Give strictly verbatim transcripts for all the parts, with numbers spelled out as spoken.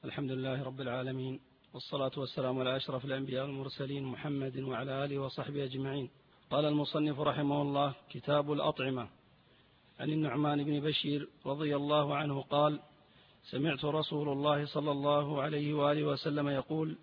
الحمد لله رب العالمين، والصلاة والسلام على أشرف الأنبياء والمرسلين محمد وعلى آله وصحبه أجمعين. قال المصنف رحمه الله: كتاب الأطعمة. عن النعمان بن بشير رضي الله عنه قال: سمعت رسول الله صلى الله عليه وآله وسلم يقول: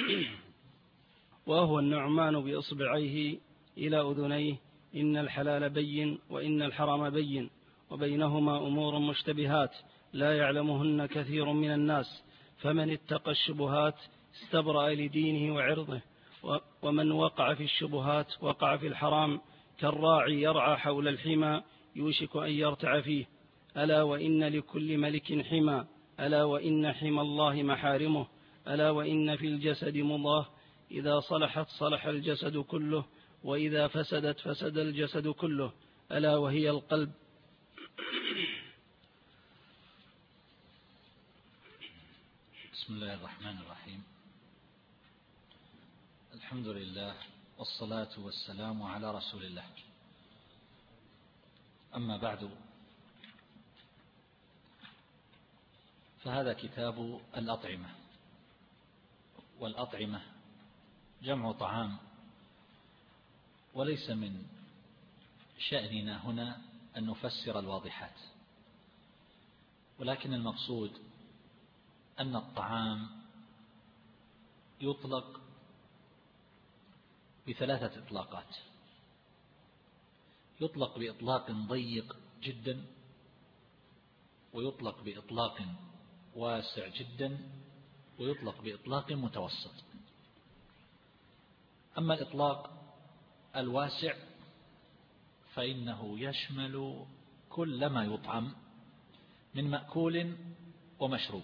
وهو النعمان بإصبعيه إلى أذنيه: إن الحلال بين وإن الحرام بين وبينهما أمور مشتبهات لا يعلمهن كثير من الناس، فمن اتقى الشبهات استبرأ لدينه وعرضه، ومن وقع في الشبهات وقع في الحرام كالراعي يرعى حول الحمى يوشك أن يرتع فيه. ألا وإن لكل ملك حمى، ألا وإن حمى الله محارمه، ألا وإن في الجسد مضغة إذا صلحت صلح الجسد كله، وإذا فسدت فسد الجسد كله، ألا وهي القلب. بسم الله الرحمن الرحيم. الحمد لله والصلاة والسلام على رسول الله. أما بعد، فهذا كتاب الأطعمة، والأطعمة جمع طعام، وليس من شأننا هنا أن نفسر الواضحات، ولكن المقصود أن الطعام يطلق بثلاثة إطلاقات: يطلق بإطلاق ضيق جدا، ويطلق بإطلاق واسع جدا، ويطلق بإطلاق متوسط. أما الإطلاق الواسع فإنه يشمل كل ما يطعم من مأكول ومشروب.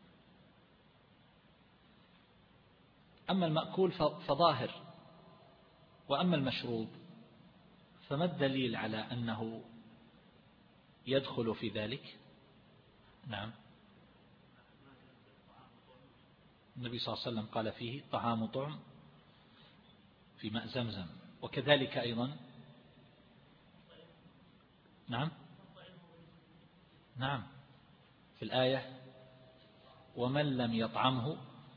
أما المأكول فظاهر، وأما المشروب فما الدليل على أنه يدخل في ذلك؟ نعم، النبي صلى الله عليه وسلم قال فيه: طعام طعم في ماء زمزم. وكذلك أيضا نعم نعم في الآية: ومن لم يطعمه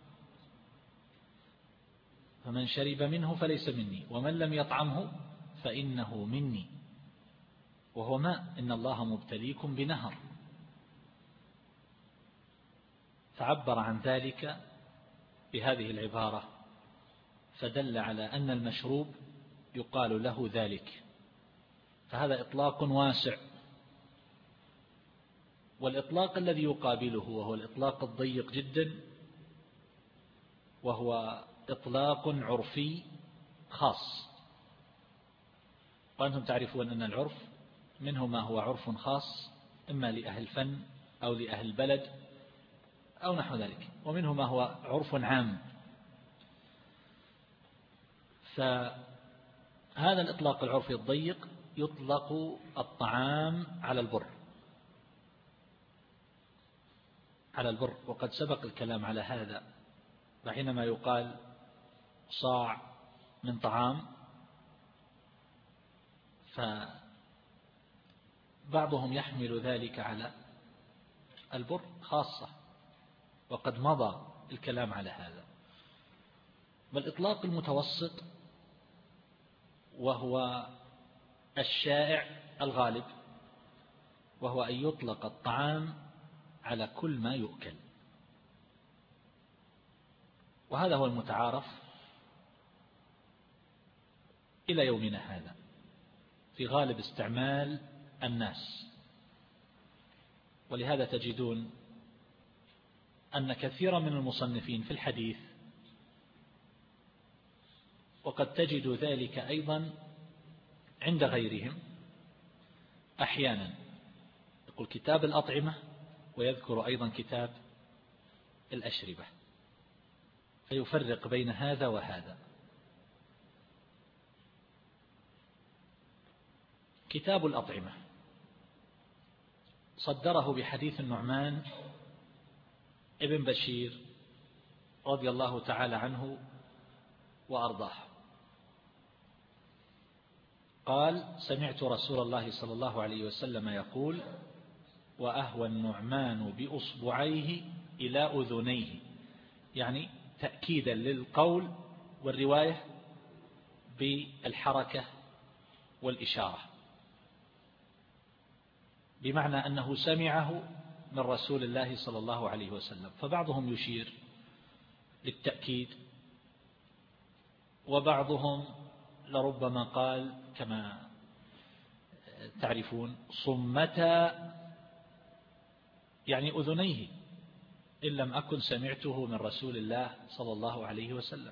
فمن شرب منه فليس مني، ومن لم يطعمه فإنه مني، وهو ماء، إن الله مبتليكم بنهر. فعبر عن ذلك بهذه العبارة، فدل على أن المشروب يقال له ذلك. فهذا إطلاق واسع. والإطلاق الذي يقابله وهو الإطلاق الضيق جدا، وهو إطلاق عرفي خاص. وأنتم تعرفون أن العرف منه ما هو عرف خاص، إما لأهل الفن أو لأهل البلد أو نحو ذلك، ومنه ما هو عرف عام. فهذا الإطلاق العرفي الضيق يطلق الطعام على البر على البر وقد سبق الكلام على هذا. فحينما يقال صاع من طعام، فبعضهم يحمل ذلك على البر خاصة، وقد مضى الكلام على هذا. والإطلاق المتوسط وهو الشائع الغالب، وهو أن يطلق الطعام على كل ما يؤكل. وهذا هو المتعارف إلى يومنا هذا في غالب استعمال الناس. ولهذا تجدون أن كثيرا من المصنفين في الحديث، وقد تجد ذلك أيضا عند غيرهم، أحيانا يقول كتاب الأطعمة ويذكر أيضا كتاب الأشربة، فيفرق بين هذا وهذا. كتاب الأطعمة صدره بحديث النعمان ابن بشير رضي الله تعالى عنه وأرضاه قال: سمعت رسول الله صلى الله عليه وسلم يقول: وأهوى النعمان بأصبعيه إلى أذنيه، يعني تأكيدا للقول والرواية بالحركة والإشارة، بمعنى أنه سمعه من رسول الله صلى الله عليه وسلم. فبعضهم يشير للتأكيد، وبعضهم لربما قال كما تعرفون صمتا، يعني أذنيه، إن لم أكن سمعته من رسول الله صلى الله عليه وسلم.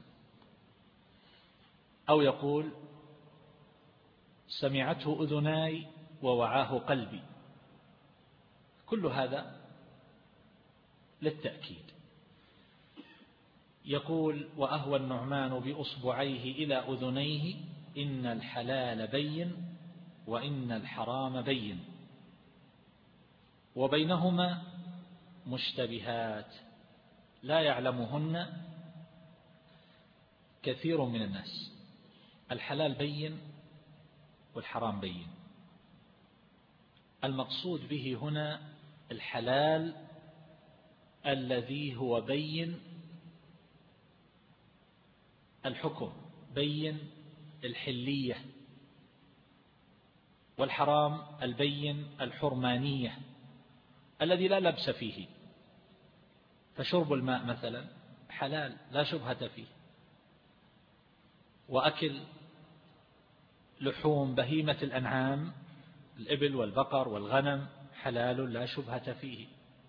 أو يقول سمعته أذناي ووعاه قلبي، كل هذا للتأكيد. يقول وأهوى النعمان بأصبعيه إلى أذنيه إن الحلال بين وإن الحرام بين وبينهما مشتبهات لا يعلمهن كثير من الناس. الحلال بين والحرام بين. المقصود به هنا الحلال الذي هو بين الحكم، بين الحلية، والحرام البين الحرمانية الذي لا لبس فيه. فشرب الماء مثلا حلال لا شبهة فيه، وأكل لحوم بهيمة الأنعام الإبل والبقر والغنم حلال لا شبهة فيه،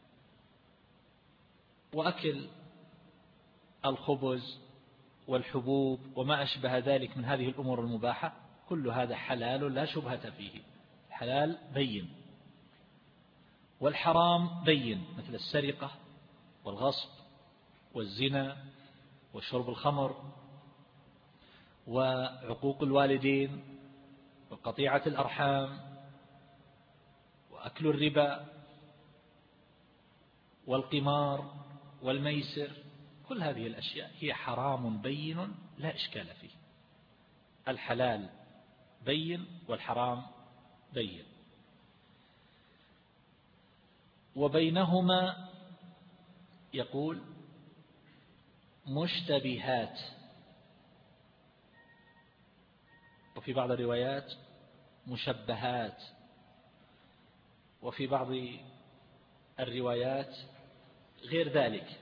وأكل الخبز والحبوب وما أشبه ذلك من هذه الأمور المباحة كل هذا حلال لا شبهة فيه. حلال بين. والحرام بين، مثل السرقة والغصب والزنا وشرب الخمر وعقوق الوالدين وقطيعة الأرحام وأكل الربا والقمار والميسر، كل هذه الأشياء هي حرام بين لا إشكال فيه. الحلال بين والحرام بين، وبينهما يقول مشتبهات، وفي بعض الروايات مشبهات، وفي بعض الروايات غير ذلك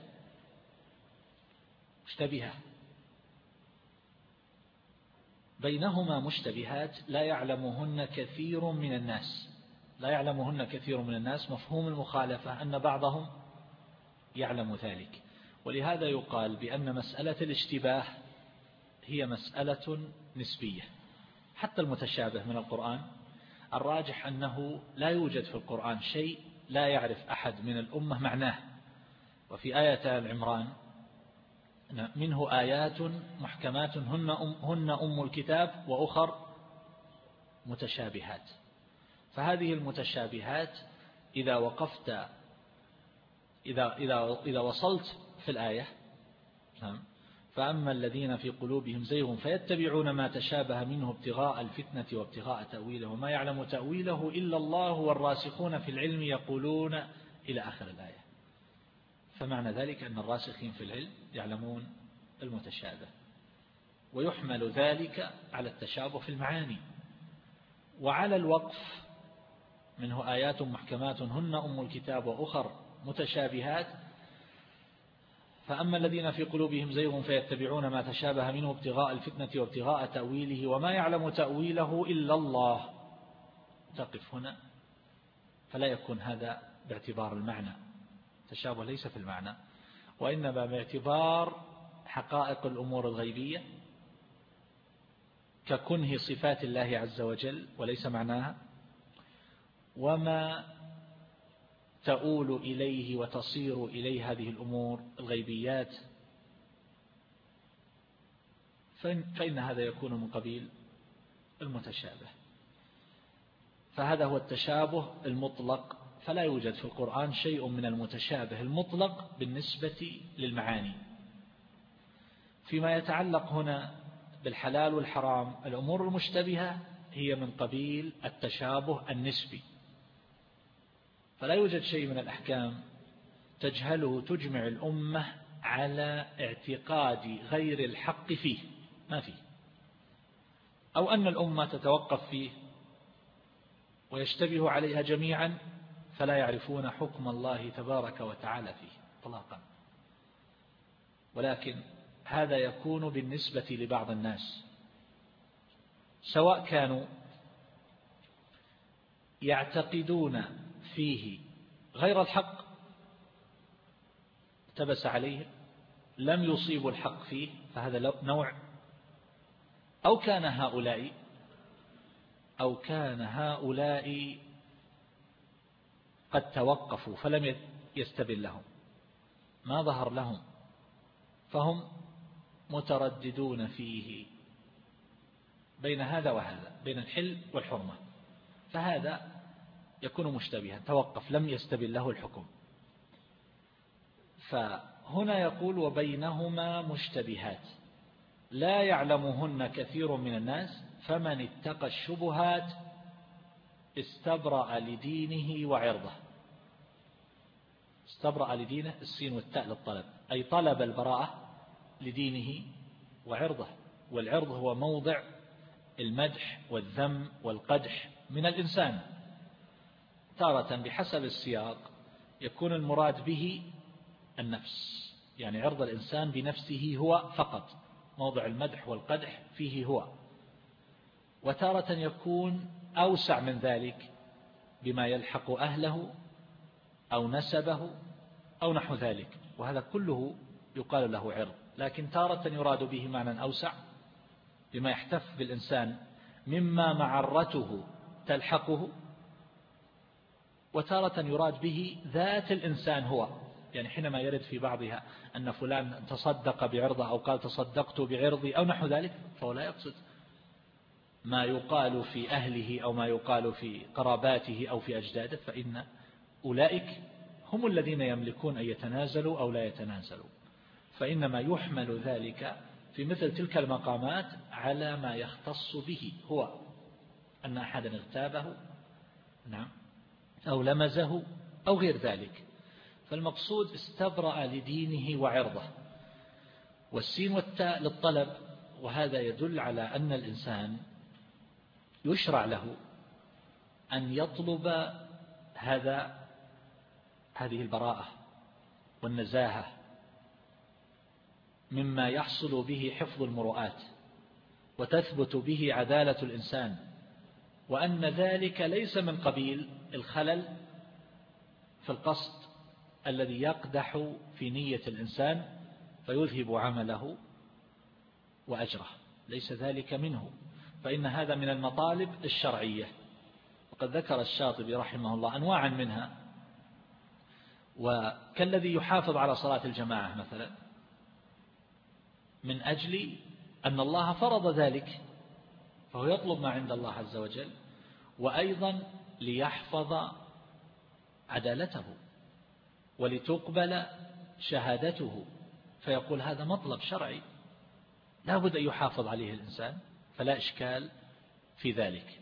مشتبهة. بينهما مشتبهات لا يعلمهن كثير من الناس. لا يعلمهن كثير من الناس مفهوم المخالفة أن بعضهم يعلم ذلك. ولهذا يقال بأن مسألة الاشتباه هي مسألة نسبية. حتى المتشابه من القرآن الراجح أنه لا يوجد في القرآن شيء لا يعرف أحد من الأمة معناه. وفي آية آل عمران منه آيات محكمات هن أم, هن أم الكتاب وأخر متشابهات. فهذه المتشابهات إذا وقفت إذا, إذا, إذا وصلت في الآية فأما الذين في قلوبهم زيغ فيتبعون ما تشابه منه ابتغاء الفتنة وابتغاء تأويله وما يعلم تأويله إلا الله والراسخون في العلم يقولون إلى آخر الآية. فمعنى ذلك أن الراسخين في العلم يعلمون المتشابه، ويحمل ذلك على التشابه في المعاني وعلى الوقف. منه آيات محكمات هن أم الكتاب وأخر متشابهات. فأما الذين في قلوبهم زيغ فيتبعون ما تشابه منه ابتغاء الفتنة وابتغاء تأويله وما يعلم تأويله إلا الله. تقف هنا فلا يكون هذا باعتبار المعنى، التشابه ليس في المعنى، وإنما باعتبار حقائق الأمور الغيبية ككنه صفات الله عز وجل وليس معناها، وما تؤول إليه وتصير إليه هذه الأمور الغيبيات، فإن هذا يكون من قبيل المتشابه. فهذا هو التشابه المطلق. فلا يوجد في القرآن شيء من المتشابه المطلق بالنسبة للمعاني. فيما يتعلق هنا بالحلال والحرام الأمور المشتبهة هي من قبيل التشابه النسبي. فلا يوجد شيء من الأحكام تجهله تجمع الأمة على اعتقاد غير الحق فيه، ما فيه، أو أن الأمة تتوقف فيه ويشتبه عليها جميعا فلا يعرفون حكم الله تبارك وتعالى فيه إطلاقا. ولكن هذا يكون بالنسبة لبعض الناس، سواء كانوا يعتقدون فيه غير الحق التبس عليه لم يصيبوا الحق فيه، فهذا نوع، أو كان هؤلاء أو كان هؤلاء قد توقفوا فلم يستبن لهم، ما ظهر لهم فهم مترددون فيه بين هذا وهذا، بين الحل والحرمة، فهذا يكون مشتبها، توقف لم يستبن له الحكم. فهنا يقول وبينهما مشتبهات لا يعلمهن كثير من الناس فمن اتقى الشبهات استبرأ لدينه وعرضه. استبرأ لدينه السين والتاء للطلب، أي طلب البراءة لدينه وعرضه، والعرض هو موضع المدح والذم والقدح من الإنسان. تارة بحسب السياق يكون المراد به النفس، يعني عرض الإنسان بنفسه هو فقط، موضع المدح والقدح فيه هو. وتارة يكون أوسع من ذلك بما يلحق أهله أو نسبه أو نحو ذلك، وهذا كله يقال له عرض. لكن تارة يراد به معنى أوسع بما يحتف بالإنسان مما معرته تلحقه، وتارة يراد به ذات الإنسان هو، يعني حينما يرد في بعضها أن فلان تصدق بعرضه أو قال تصدقت بعرضي أو نحو ذلك، فهو لا يقصد ما يقال في أهله أو ما يقال في قراباته أو في أجداده، فإن أولئك هم الذين يملكون أن يتنازلوا أو لا يتنازلوا، فإنما يحمل ذلك في مثل تلك المقامات على ما يختص به هو، أن أحدا اغتابه نعم أو لمزه أو غير ذلك. فالمقصود استبرأ لدينه وعرضه، والسين والتاء للطلب، وهذا يدل على أن الإنسان يشرع له أن يطلب هذا هذه البراءة والنزاهة مما يحصل به حفظ المروءات وتثبت به عدالة الإنسان، وأن ذلك ليس من قبيل الخلل في القصد الذي يقدح في نية الإنسان فيذهب عمله وأجره، ليس ذلك منه، فإن هذا من المطالب الشرعية. وقد ذكر الشاطبي رحمه الله أنواعا منها، وكالذي يحافظ على صلاة الجماعة مثلا من أجل أن الله فرض ذلك فهو يطلب ما عند الله عز وجل، وأيضا ليحفظ عدالته ولتقبل شهادته، فيقول هذا مطلب شرعي لا بد أن يحافظ عليه الإنسان، فلا إشكال في ذلك.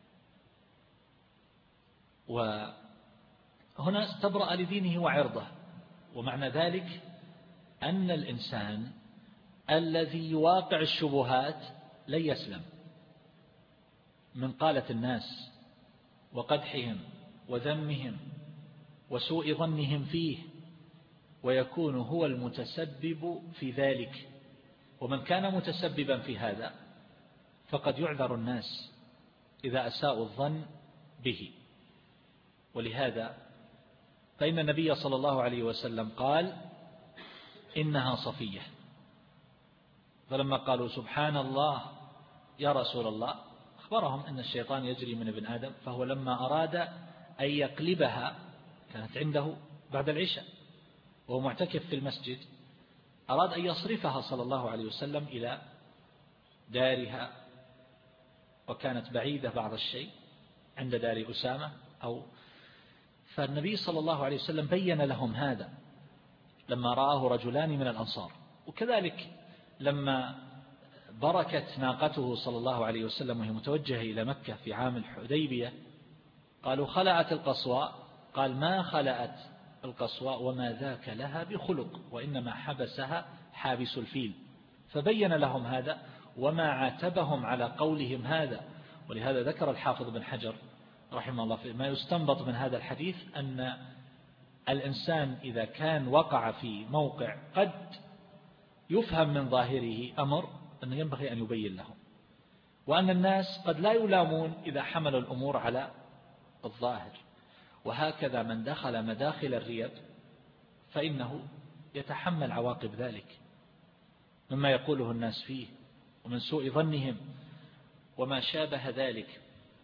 وهنا استبرأ لدينه وعرضه، ومعنى ذلك أن الإنسان الذي يواقع الشبهات لن يسلم من قالة الناس وقدحهم وذمهم وسوء ظنهم فيه، ويكون هو المتسبب في ذلك. ومن كان متسببا في هذا فقد يعذر الناس إذا أساءوا الظن به. ولهذا فإن النبي صلى الله عليه وسلم قال إنها صفية، فلما قالوا سبحان الله يا رسول الله أخبرهم أن الشيطان يجري من ابن آدم، فهو لما أراد أن يقلبها كانت عنده بعد العشاء وهو معتكف في المسجد، أراد أن يصرفها صلى الله عليه وسلم إلى دارها، وكانت بعيدة بعض الشيء عند دار أسامة أو فالنبي صلى الله عليه وسلم بين لهم هذا لما رآه رجلان من الأنصار. وكذلك لما بركت ناقته صلى الله عليه وسلم وهي متوجهة إلى مكة في عام الحديبية قالوا خلعت القصواء، قال ما خلعت القصواء وما ذاك لها بخلق، وإنما حبسها حابس الفيل، فبين لهم هذا وما عاتبهم على قولهم هذا. ولهذا ذكر الحافظ بن حجر رحمه الله ما يستنبط من هذا الحديث أن الإنسان إذا كان وقع في موقع قد يفهم من ظاهره أمر أنه ينبغي أن يبين لهم، وأن الناس قد لا يلامون إذا حملوا الأمور على الظاهر. وهكذا من دخل مداخل الريب فإنه يتحمل عواقب ذلك مما يقوله الناس فيه ومن سوء ظنهم وما شابه ذلك.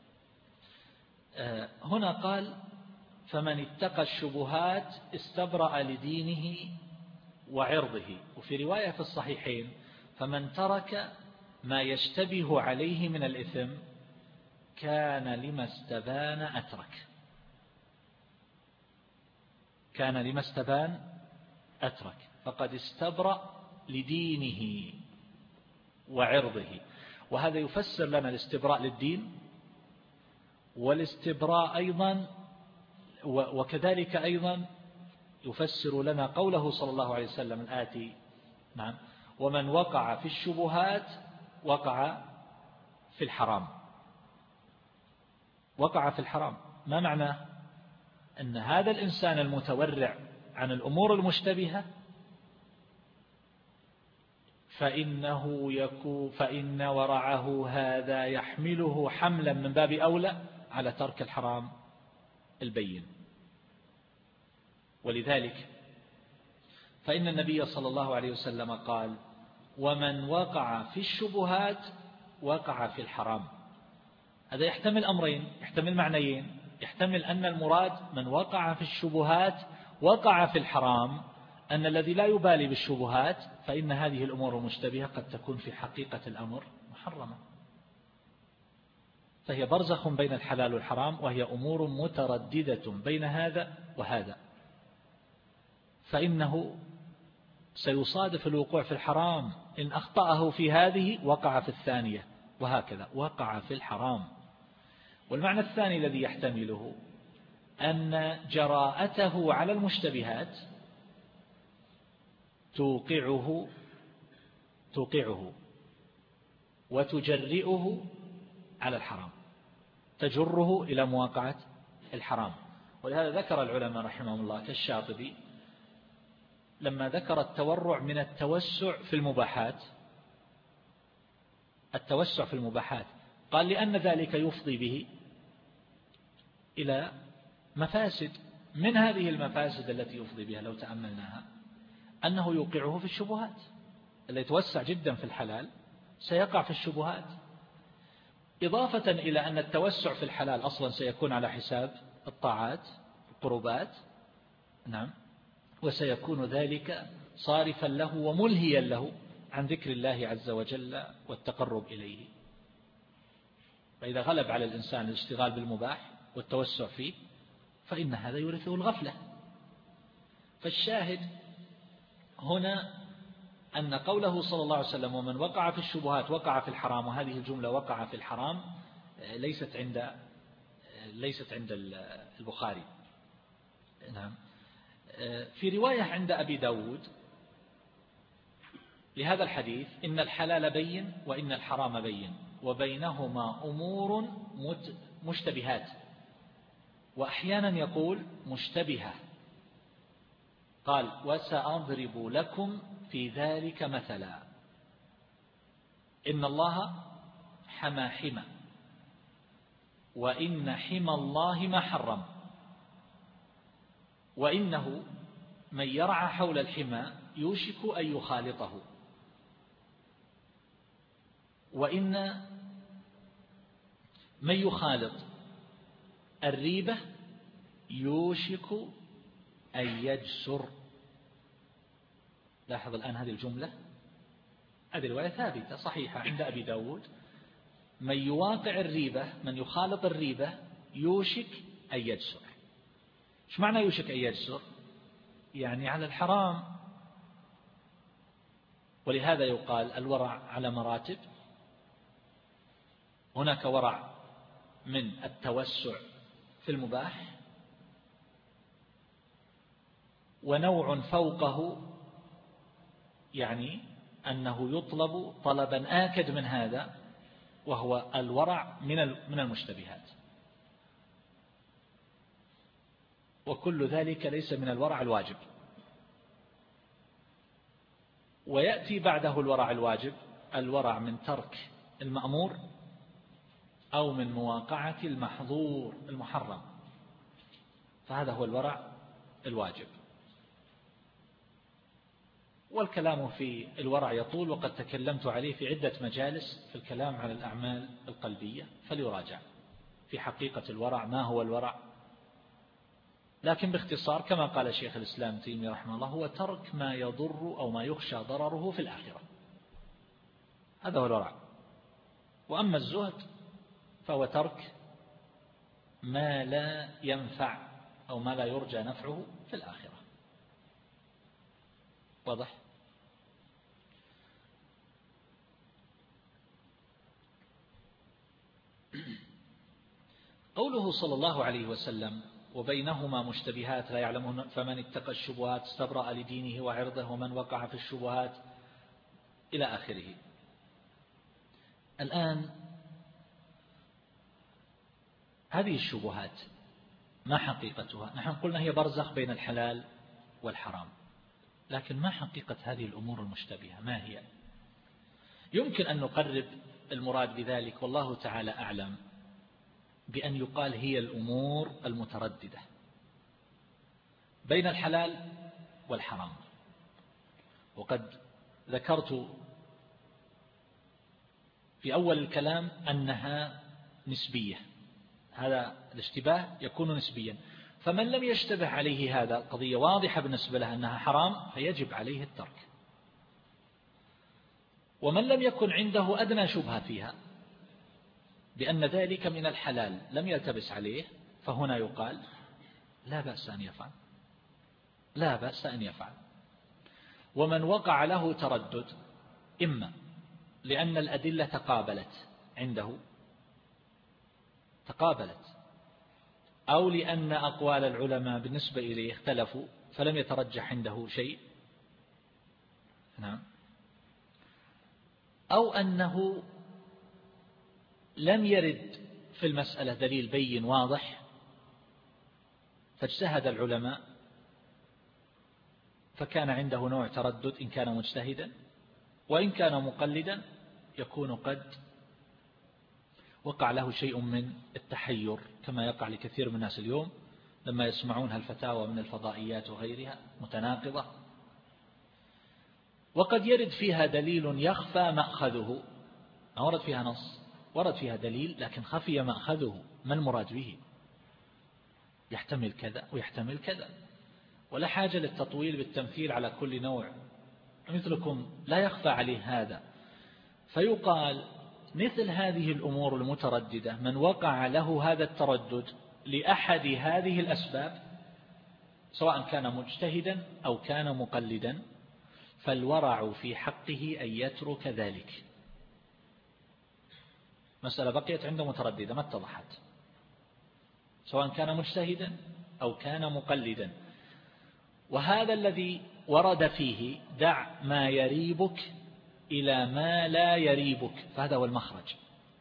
هنا قال فمن اتقى الشبهات استبرأ لدينه وعرضه، وفي رواية في الصحيحين فمن ترك ما يشتبه عليه من الإثم كان لما استبان أترك، كان لما استبان أترك، فقد استبرأ لدينه وعرضه. وهذا يفسر لنا الاستبراء للدين والاستبراء أيضا، وكذلك أيضا يفسر لنا قوله صلى الله عليه وسلم الآتي نعم ومن وقع في الشبهات وقع في الحرام. وقع في الحرام ما معناه؟ أن هذا الإنسان المتورع عن الأمور المشتبهة فإنه يكون فإن ورعه هذا يحمله حملا من باب أولى على ترك الحرام البين. ولذلك فإن النبي صلى الله عليه وسلم قال ومن وقع في الشبهات وقع في الحرام. هذا يحتمل أمرين، يحتمل معنيين، يحتمل أن المراد من وقع في الشبهات وقع في الحرام، أن الذي لا يبالي بالشبهات فإن هذه الأمور المشتبهة قد تكون في حقيقة الأمر محرمة، فهي برزخ بين الحلال والحرام، وهي أمور مترددة بين هذا وهذا، فإنه سيصادف الوقوع في الحرام إن أخطأه في هذه وقع في الثانية، وهكذا وقع في الحرام. والمعنى الثاني الذي يحتمله أن جراءته على المشتبهات توقعه توقعه وتجرئه على الحرام، تجره إلى مواقعة الحرام. ولهذا ذكر العلماء رحمهم الله كالشاطبي لما ذكر التورع من التوسع في المباحات، التوسع في المباحات قال لأن ذلك يفضي به إلى مفاسد. من هذه المفاسد التي يفضي بها لو تأملناها أنه يوقعه في الشبهات، اللي يتوسع جدا في الحلال سيقع في الشبهات، إضافة إلى أن التوسع في الحلال أصلا سيكون على حساب الطاعات القربات نعم، وسيكون ذلك صارفا له وملهيا له عن ذكر الله عز وجل والتقرب إليه. فإذا غلب على الإنسان الاشتغال بالمباح والتوسع فيه فإن هذا يورثه الغفلة. فالشاهد هنا أن قوله صلى الله عليه وسلم ومن وقع في الشبهات وقع في الحرام، وهذه الجملة وقع في الحرام ليست عند ليست عند البخاري نعم. في رواية عند أبي داود لهذا الحديث إن الحلال بين وإن الحرام بين وبينهما أمور مشتبهات، وأحيانا يقول مشتبهة. قال وسأضرب لكم في ذلك مثلا إن الله حمى حمى وإن حمى الله ما حرم، وإنه من يرعى حول الحمى يوشك أن يخالطه، وإن من يخالط الريبة يوشك أن يجسر. لاحظ الآن هذه الجملة، هذه الرواية ثابتة صحيحة عند أبي داود، من يواقع الريبة من يخالط الريبة يوشك أن يجسر. إيش معنى يوشك أن يجسر؟ يعني على الحرام. ولهذا يقال الورع على مراتب، هناك ورع من التوسع في المباح، ونوع فوقه يعني أنه يطلب طلبا آكد من هذا، وهو الورع من من المشتبهات. وكل ذلك ليس من الورع الواجب. ويأتي بعده الورع الواجب الورع من ترك المأمور أو من مواقعة المحظور المحرم، فهذا هو الورع الواجب. والكلام في الورع يطول، وقد تكلمت عليه في عدة مجالس في الكلام على الأعمال القلبية، فليراجع في حقيقة الورع ما هو الورع. لكن باختصار كما قال شيخ الإسلام تيمية رحمه الله، هو ترك ما يضر أو ما يخشى ضرره في الآخرة، هذا هو الورع. وأما الزهد فهو ترك ما لا ينفع أو ما لا يرجى نفعه في الآخرة. واضح؟ قوله صلى الله عليه وسلم وبينهما مشتبهات لا يعلمهن فمن اتقى الشبهات استبرأ لدينه وعرضه ومن وقع في الشبهات إلى آخره. الآن هذه الشبهات ما حقيقتها؟ نحن قلنا هي برزخ بين الحلال والحرام، لكن ما حقيقة هذه الأمور المشتبهة؟ ما هي؟ يمكن أن نقرب المراد بذلك والله تعالى أعلم بأن يقال هي الأمور المترددة بين الحلال والحرام. وقد ذكرت في أول الكلام أنها نسبية، هذا الاشتباه يكون نسبيا، فمن لم يشتبه عليه هذا قضية واضحة بالنسبة له أنها حرام فيجب عليه الترك، ومن لم يكن عنده أدنى شبهة فيها بأن ذلك من الحلال لم يلتبس عليه، فهنا يقال لا بأس أن يفعل، لا بأس أن يفعل. ومن وقع له تردد إما لأن الأدلة تقابلت عنده تقابلت أو لأن أقوال العلماء بالنسبة إليه اختلفوا فلم يترجح عنده شيء، نعم، أو أنه لم يرد في المسألة دليل بين واضح فاجتهد العلماء فكان عنده نوع تردد إن كان مجتهدا، وإن كان مقلدا يكون قد وقع له شيء من التحير كما يقع لكثير من الناس اليوم لما يسمعون هالفتاوى من الفضائيات وغيرها متناقضة، وقد يرد فيها دليل يخفى مأخذه، ما ورد فيها نص، ورد فيها دليل لكن خفي مأخذه، ما المراد به؟ يحتمل كذا ويحتمل كذا، ولا حاجة للتطويل بالتمثيل على كل نوع، مثلكم لا يخفى عليه هذا. فيقال مثل هذه الأمور المترددة من وقع له هذا التردد لأحد هذه الأسباب سواء كان مجتهدا أو كان مقلدا فالورع في حقه أن يترك ذلك. مسألة بقيت عنده مترددة ما اتضحت، سواء كان مجتهدا أو كان مقلدا، وهذا الذي ورد فيه دع ما يريبك إلى ما لا يريبك، فهذا هو المخرج،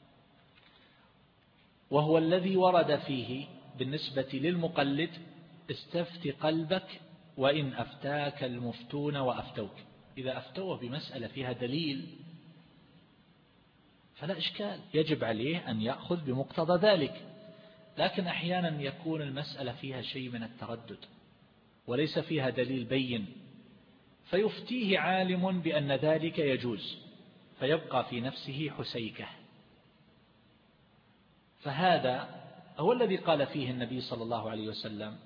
وهو الذي ورد فيه بالنسبة للمقلد استفت قلبك وإن أفتاك المفتون وأفتوك. إذا أفتوه بمسألة فيها دليل فلا إشكال، يجب عليه أن يأخذ بمقتضى ذلك، لكن أحيانا يكون المسألة فيها شيء من التردد وليس فيها دليل بين فيفتيه عالم بأن ذلك يجوز فيبقى في نفسه حسيكة. فهذا هو الذي قال فيه النبي صلى الله عليه وسلم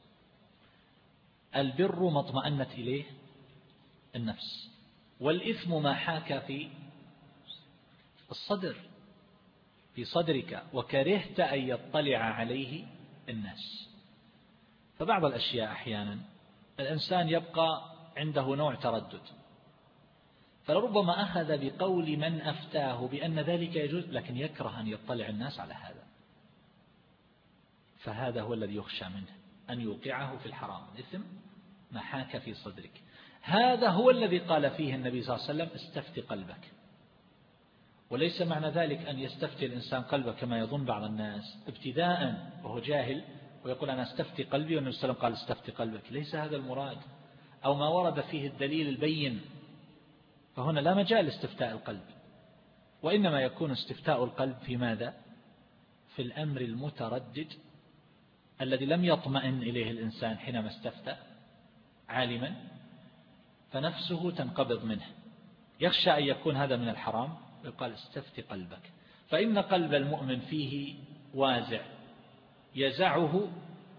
البر ما اطمأنت إليه النفس والإثم ما حاك في الصدر في صدرك وكرهت أن يطلع عليه الناس. فبعض الأشياء أحيانا الإنسان يبقى عنده نوع تردد، فلربما أخذ بقول من أفتاه بأن ذلك يجوز لكن يكره أن يطلع الناس على هذا، فهذا هو الذي يخشى منه أن يوقعه في الحرام الإثم ما حاك في صدرك. هذا هو الذي قال فيه النبي صلى الله عليه وسلم استفت قلبك. وليس معنى ذلك أن يستفتي الإنسان قلبه كما يظن بعض الناس ابتداء وهو جاهل ويقول أنا استفتي قلبي والنبي صلى الله عليه وسلم قال استفتي قلبك. ليس هذا المراد، أو ما ورد فيه الدليل البين. فهنا لا مجال لاستفتاء القلب، وإنما يكون استفتاء القلب في ماذا؟ في الأمر المتردد الذي لم يطمئن إليه الإنسان حينما استفتى عالما، فنفسه تنقبض منه، يخشى أن يكون هذا من الحرام، يقال استفتي قلبك. فإن قلب المؤمن فيه وازع يزعه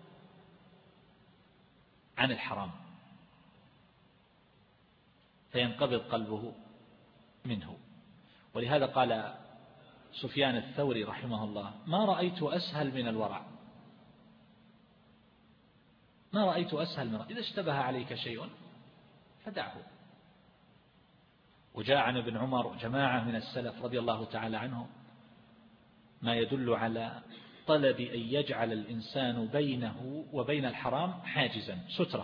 عن الحرام فينقبض قلبه منه. ولهذا قال سفيان الثوري رحمه الله ما رأيت أسهل من الورع، ما رأيت أسهل من الورع. إذا اشتبه عليك شيء فدعه. وجاء عن ابن عمر جماعة من السلف رضي الله تعالى عنهم ما يدل على طلب أن يجعل الإنسان بينه وبين الحرام حاجزا سترة.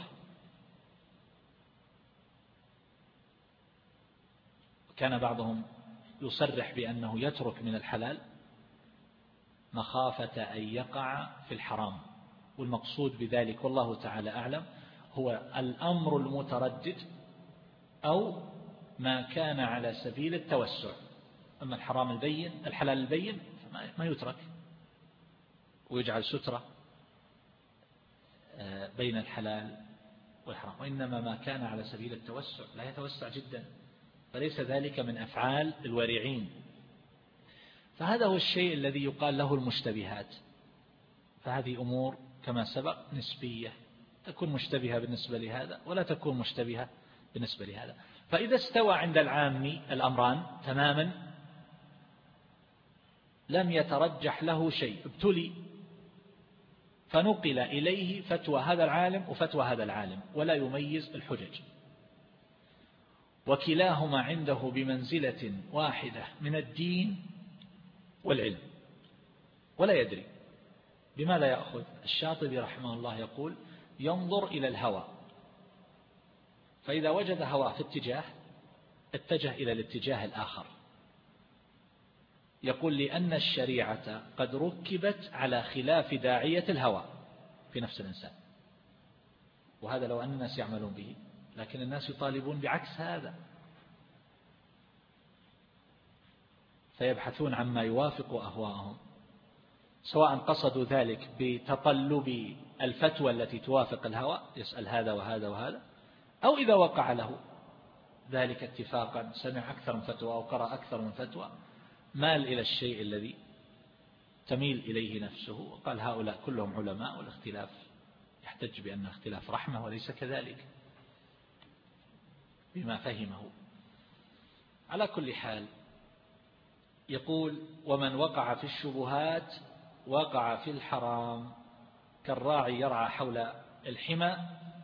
كان بعضهم يصرح بأنه يترك من الحلال مخافة أن يقع في الحرام، والمقصود بذلك والله تعالى أعلم هو الأمر المتردد أو ما كان على سبيل التوسع. أما الحرام البين الحلال البين فما يترك ويجعل سترة بين الحلال والحرام، وإنما ما كان على سبيل التوسع لا يتوسع جدا، فليس ذلك من أفعال الورعين. فهذا هو الشيء الذي يقال له المشتبهات. فهذه أمور كما سبق نسبية، تكون مشتبهة بالنسبة لهذا ولا تكون مشتبهة بالنسبة لهذا. فإذا استوى عند العام الأمران تماما لم يترجح له شيء، ابتلي فنقل إليه فتوى هذا العالم وفتوى هذا العالم ولا يميز الحجج، وكلاهما عنده بمنزلة واحدة من الدين والعلم ولا يدري. بماذا يأخذ؟ الشاطبي رحمه الله يقول ينظر إلى الهوى، فإذا وجد هوى في اتجاه اتجه إلى الاتجاه الآخر. يقول لأن الشريعة قد ركبت على خلاف داعية الهوى في نفس الإنسان، وهذا لو أن الناس يعملون به، لكن الناس يطالبون بعكس هذا، فيبحثون عما يوافق أهواءهم، سواء قصدوا ذلك بتطلب الفتوى التي توافق الهوى، يسأل هذا وهذا وهذا، أو إذا وقع له ذلك اتفاقا سمع أكثر من فتوى أو قرأ أكثر من فتوى مال إلى الشيء الذي تميل إليه نفسه، وقال هؤلاء كلهم علماء والاختلاف يحتج بأن اختلاف رحمة، وليس كذلك بما فهمه. على كل حال يقول ومن وقع في الشبهات وقع في الحرام كالراعي يرعى حول الحمى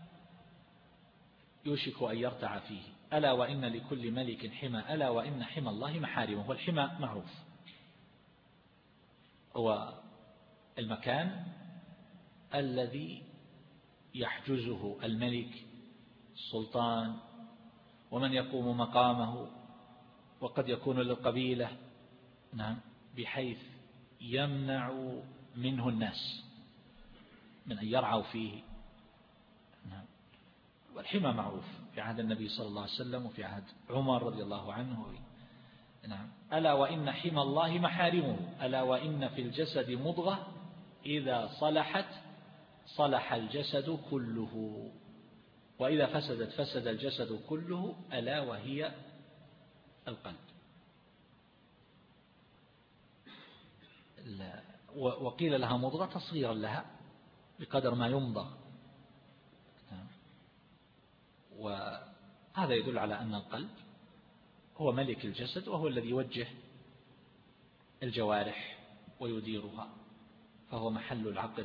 يوشك أن يرتع فيه، ألا وإن لكل ملك حمى، ألا وإن حمى الله محارمه. والحمى معروف هو المكان الذي يحجزه الملك السلطان ومن يقوم مقامه، وقد يكون للقبيلة نعم بحيث يمنع منه الناس من أن يرعوا فيه. نعم. والحمى معروف في عهد النبي صلى الله عليه وسلم وفي عهد عمر رضي الله عنه. نعم. ألا وإن حمى الله محارمه، ألا وإن في الجسد مضغة إذا صلحت صلح الجسد كله وإذا فسدت فسد الجسد كله، ألا وهي القلب. وقيل لها مضغة تصغيرا لها بقدر ما يمضغ، وهذا يدل على أن القلب هو ملك الجسد وهو الذي يوجه الجوارح ويديرها، فهو محل العقل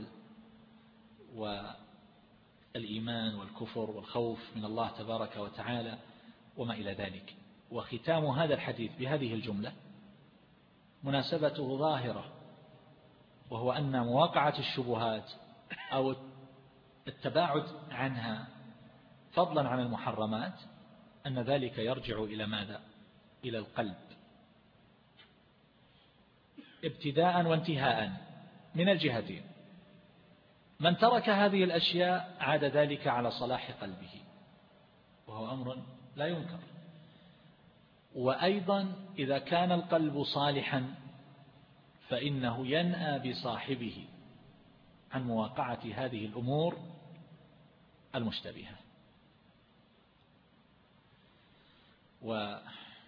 والإيمان والكفر والخوف من الله تبارك وتعالى وما إلى ذلك. وختام هذا الحديث بهذه الجملة مناسبته ظاهرة، وهو أن مواقعة الشبهات أو التباعد عنها فضلا عن المحرمات أن ذلك يرجع إلى ماذا؟ إلى القلب ابتداء وانتهاء من الجهتين. من ترك هذه الأشياء عاد ذلك على صلاح قلبه، وهو أمر لا ينكر. وأيضا إذا كان القلب صالحا فإنه ينأى بصاحبه عن مواقعة هذه الأمور المشتبهة. وهذا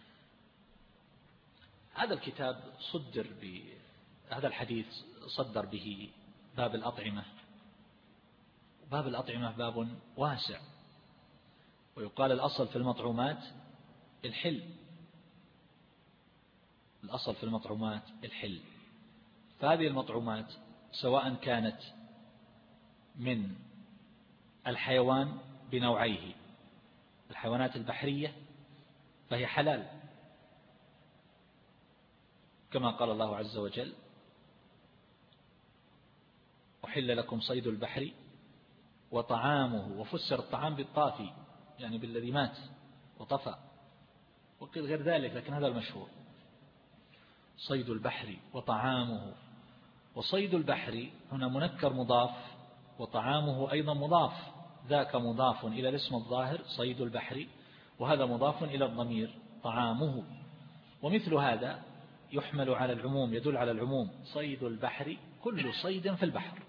الكتاب صدر بهذا الحديث صدر به باب الأطعمة. باب الأطعمة باب واسع، ويقال الأصل في المطعومات الحل، الأصل في المطعومات الحل. فهذه المطعومات سواء كانت من الحيوان بنوعيه، الحيوانات البحرية فهي حلال كما قال الله عز وجل: أحل لكم صيد البحر وطعامه. وفسر الطعام بالطافي يعني بالذي مات وطفى، وقيل غير ذلك لكن هذا المشهور. صيد البحر وطعامه، وصيد البحر هنا منكر مضاف، وطعامه أيضا مضاف، ذاك مضاف إلى الاسم الظاهر صيد البحر، وهذا مضاف إلى الضمير طعامه. ومثل هذا يحمل على العموم، يدل على العموم، صيد البحر كل صيد في البحر،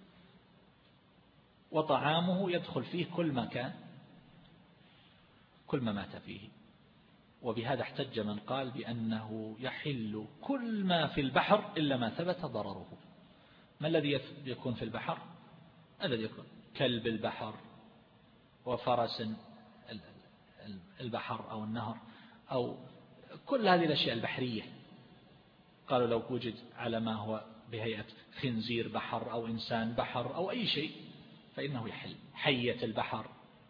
وطعامه يدخل فيه كل ما كان، كل ما مات فيه. وبهذا احتج من قال بأنه يحل كل ما في البحر إلا ما ثبت ضرره. ما الذي يكون في البحر؟ الذي يكون كلب البحر وفرس البحر أو النهر أو كل هذه الأشياء البحرية. قالوا لو وجد على ما هو بهيئة خنزير بحر أو إنسان بحر أو أي شيء فإنه يحل. حية البحر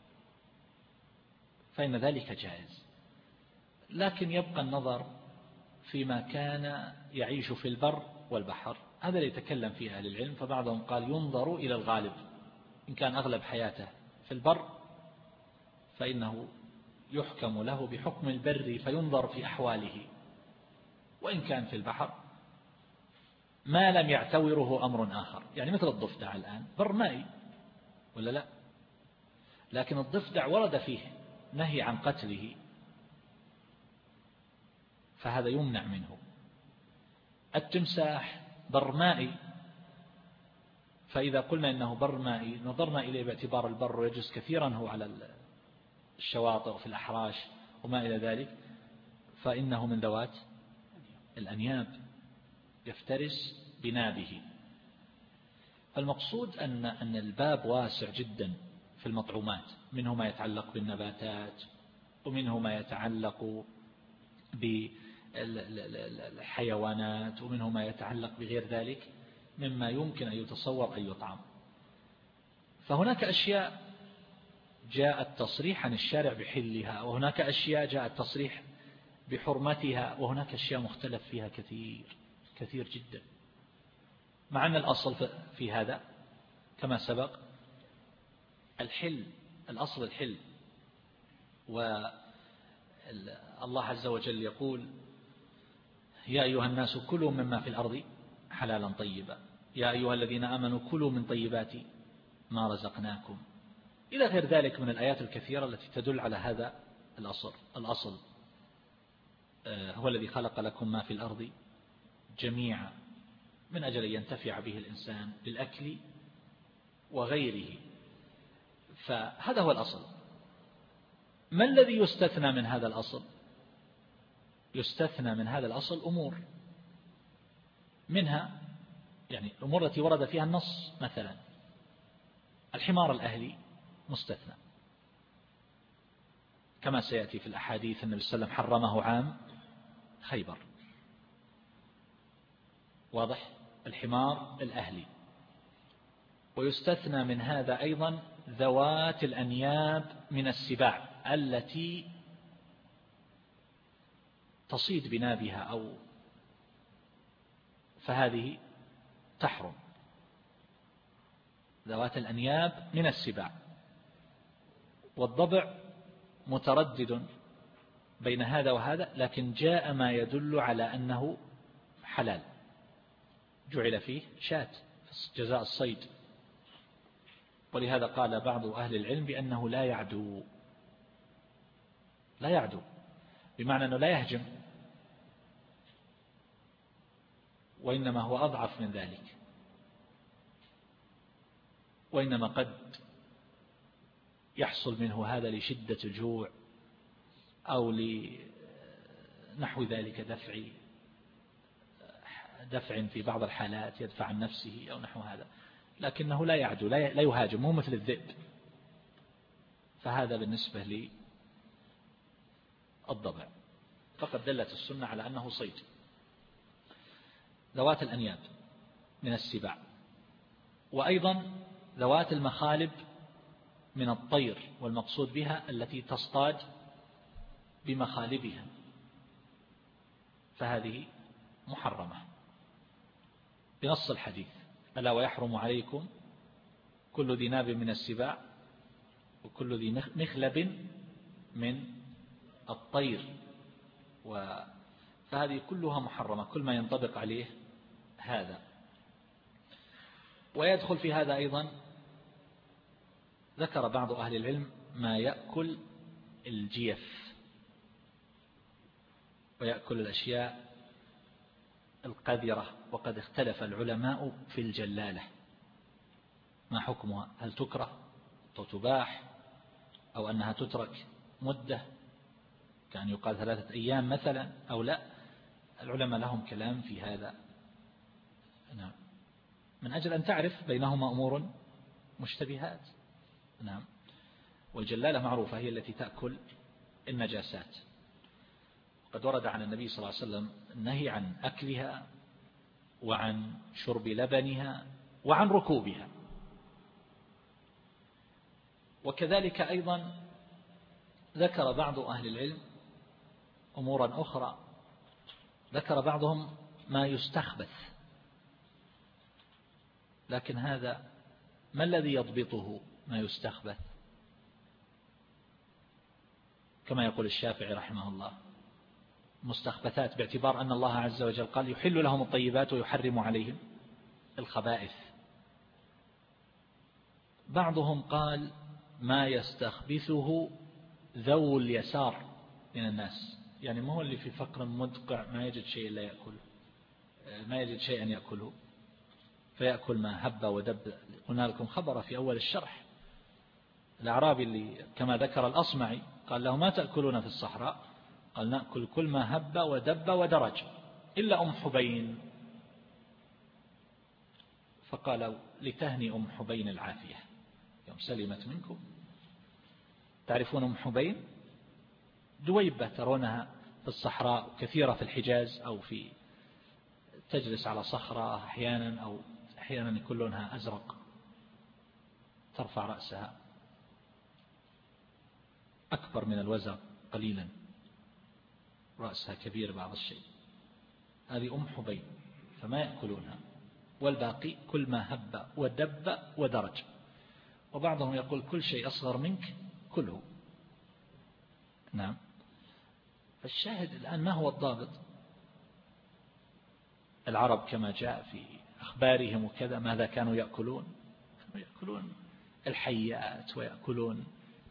فإن ذلك جائز، لكن يبقى النظر فيما كان يعيش في البر والبحر. هذا اللي يتكلم فيه أهل العلم، فبعضهم قال ينظر إلى الغالب، إن كان أغلب حياته في البر فإنه يحكم له بحكم البر فينظر في أحواله، وإن كان في البحر ما لم يعتوره أمر آخر، يعني مثل الضفدع الآن بر مائي ولا لا؟ لكن الضفدع ورد فيه نهي عن قتله فهذا يمنع منه. التمساح بر مائي، فإذا قلنا إنه بر مائي نظرنا إليه باعتبار البر ويجلس كثيرا هو على الشواطئ وفي الأحراش وما إلى ذلك، فإنه من ذوات الأنياب يفترس بنابه. المقصود أن أن الباب واسع جدا في المطعومات، منه ما يتعلق بالنباتات ومنه ما يتعلق بالحيوانات ومنه ما يتعلق بغير ذلك مما يمكن أن يتصور أن يطعم. فهناك أشياء جاء التصريح عن الشارع بحلها، وهناك أشياء جاء التصريح بحرمتها، وهناك أشياء مختلف فيها كثير كثير جدا، مع أن الأصل في هذا كما سبق الحل، الأصل الحل. والله عز وجل يقول: يا أيها الناس كلوا مما في الأرض حلالا طيبا، يا أيها الذين آمنوا كلوا من طيبات ما رزقناكم، إلى غير ذلك من الآيات الكثيرة التي تدل على هذا الأصل. الأصل هو الذي خلق لكم ما في الأرض جميعا من أجل أن ينتفع به الإنسان بالأكل وغيره، فهذا هو الأصل. ما الذي يستثنى من هذا الأصل؟ يستثنى من هذا الأصل أمور، منها يعني الأمور التي ورد فيها النص، مثلا الحمار الأهلي مستثنى كما سيأتي في الأحاديث، النبي صلى الله عليه وسلم حرمه عام خيبر، واضح؟ الحمار الأهلي. ويستثنى من هذا أيضا ذوات الأنياب من السباع التي تصيد بنابها أو فهذه تحرم، ذوات الأنياب من السباع. والضبع متردد بين هذا وهذا، لكن جاء ما يدل على أنه حلال، جعل فيه شاة جزاء الصيد. ولهذا قال بعض أهل العلم بأنه لا يعدو، لا يعدو بمعنى أنه لا يهجم، وإنما هو أضعف من ذلك، وإنما قد يحصل منه هذا لشدة الجوع أو لنحو ذلك، دفع دفع في بعض الحالات يدفع عن نفسه أو نحو هذا، لكنه لا يعدو، لا يهاجم، مو مثل الذئب. فهذا بالنسبة للضبع، فقد دلت السنة على أنه صيد. ذوات الأنياب من السباع، وأيضا ذوات المخالب من الطير، والمقصود بها التي تصطاد بمخالبها، فهذه محرمة بنص الحديث: ألا ويحرم عليكم كل ذي ناب من السباع وكل ذي مخلب من الطير. فهذه كلها محرمة، كل ما ينطبق عليه هذا. ويدخل في هذا أيضا، ذكر بعض أهل العلم ما يأكل الجيف ويأكل الأشياء القذرة، وقد اختلف العلماء في الجلالة، ما حكمها؟ هل تكره أو تباح أو أنها تترك مدة كان يقال ثلاثة أيام مثلا أو لا؟ العلماء لهم كلام في هذا، نعم، من أجل أن تعرف بينهما أمور مشتبهات. نعم. والجلالة معروفة هي التي تأكل النجاسات، قد ورد عن النبي صلى الله عليه وسلم النهي عن أكلها وعن شرب لبنها وعن ركوبها. وكذلك أيضا ذكر بعض أهل العلم أمورا أخرى، ذكر بعضهم ما يستخبث، لكن هذا ما الذي يضبطه ما يستخبث؟ كما يقول الشافعي رحمه الله: مستخبثات، باعتبار أن الله عز وجل قال: يحل لهم الطيبات ويحرم عليهم الخبائث. بعضهم قال: ما يستخبثه ذو اليسار من الناس، يعني ما هو اللي في فقر مدقع ما يجد شيء لا يأكل، ما يجد شيئا يأكله فيأكل ما هب ودب. قلنا لكم خبر في أول الشرح، الأعرابي اللي كما ذكر الأصمعي قال له: ما تأكلون في الصحراء؟ قال: نأكل كل ما هب ودب ودرج إلا أم حبين. فقال: لتهني أم حبين العافية يوم سلمت منكم. تعرفون أم حبين؟ دويبة ترونها في الصحراء، كثيرة في الحجاز، أو في تجلس على صخرة أحيانا، أو أحيانا يكون لونها أزرق، ترفع رأسها أكبر من الوزر قليلا، رأسها كبير بعض الشيء، هذه أم حبين، فما يأكلونها. والباقي كل ما هب ودب ودرج. وبعضهم يقول: كل شيء أصغر منك كله. نعم. فالشاهد الآن ما هو الضابط؟ العرب كما جاء في أخبارهم وكذا ماذا كانوا يأكلون؟ كانوا يأكلون الحيات ويأكلون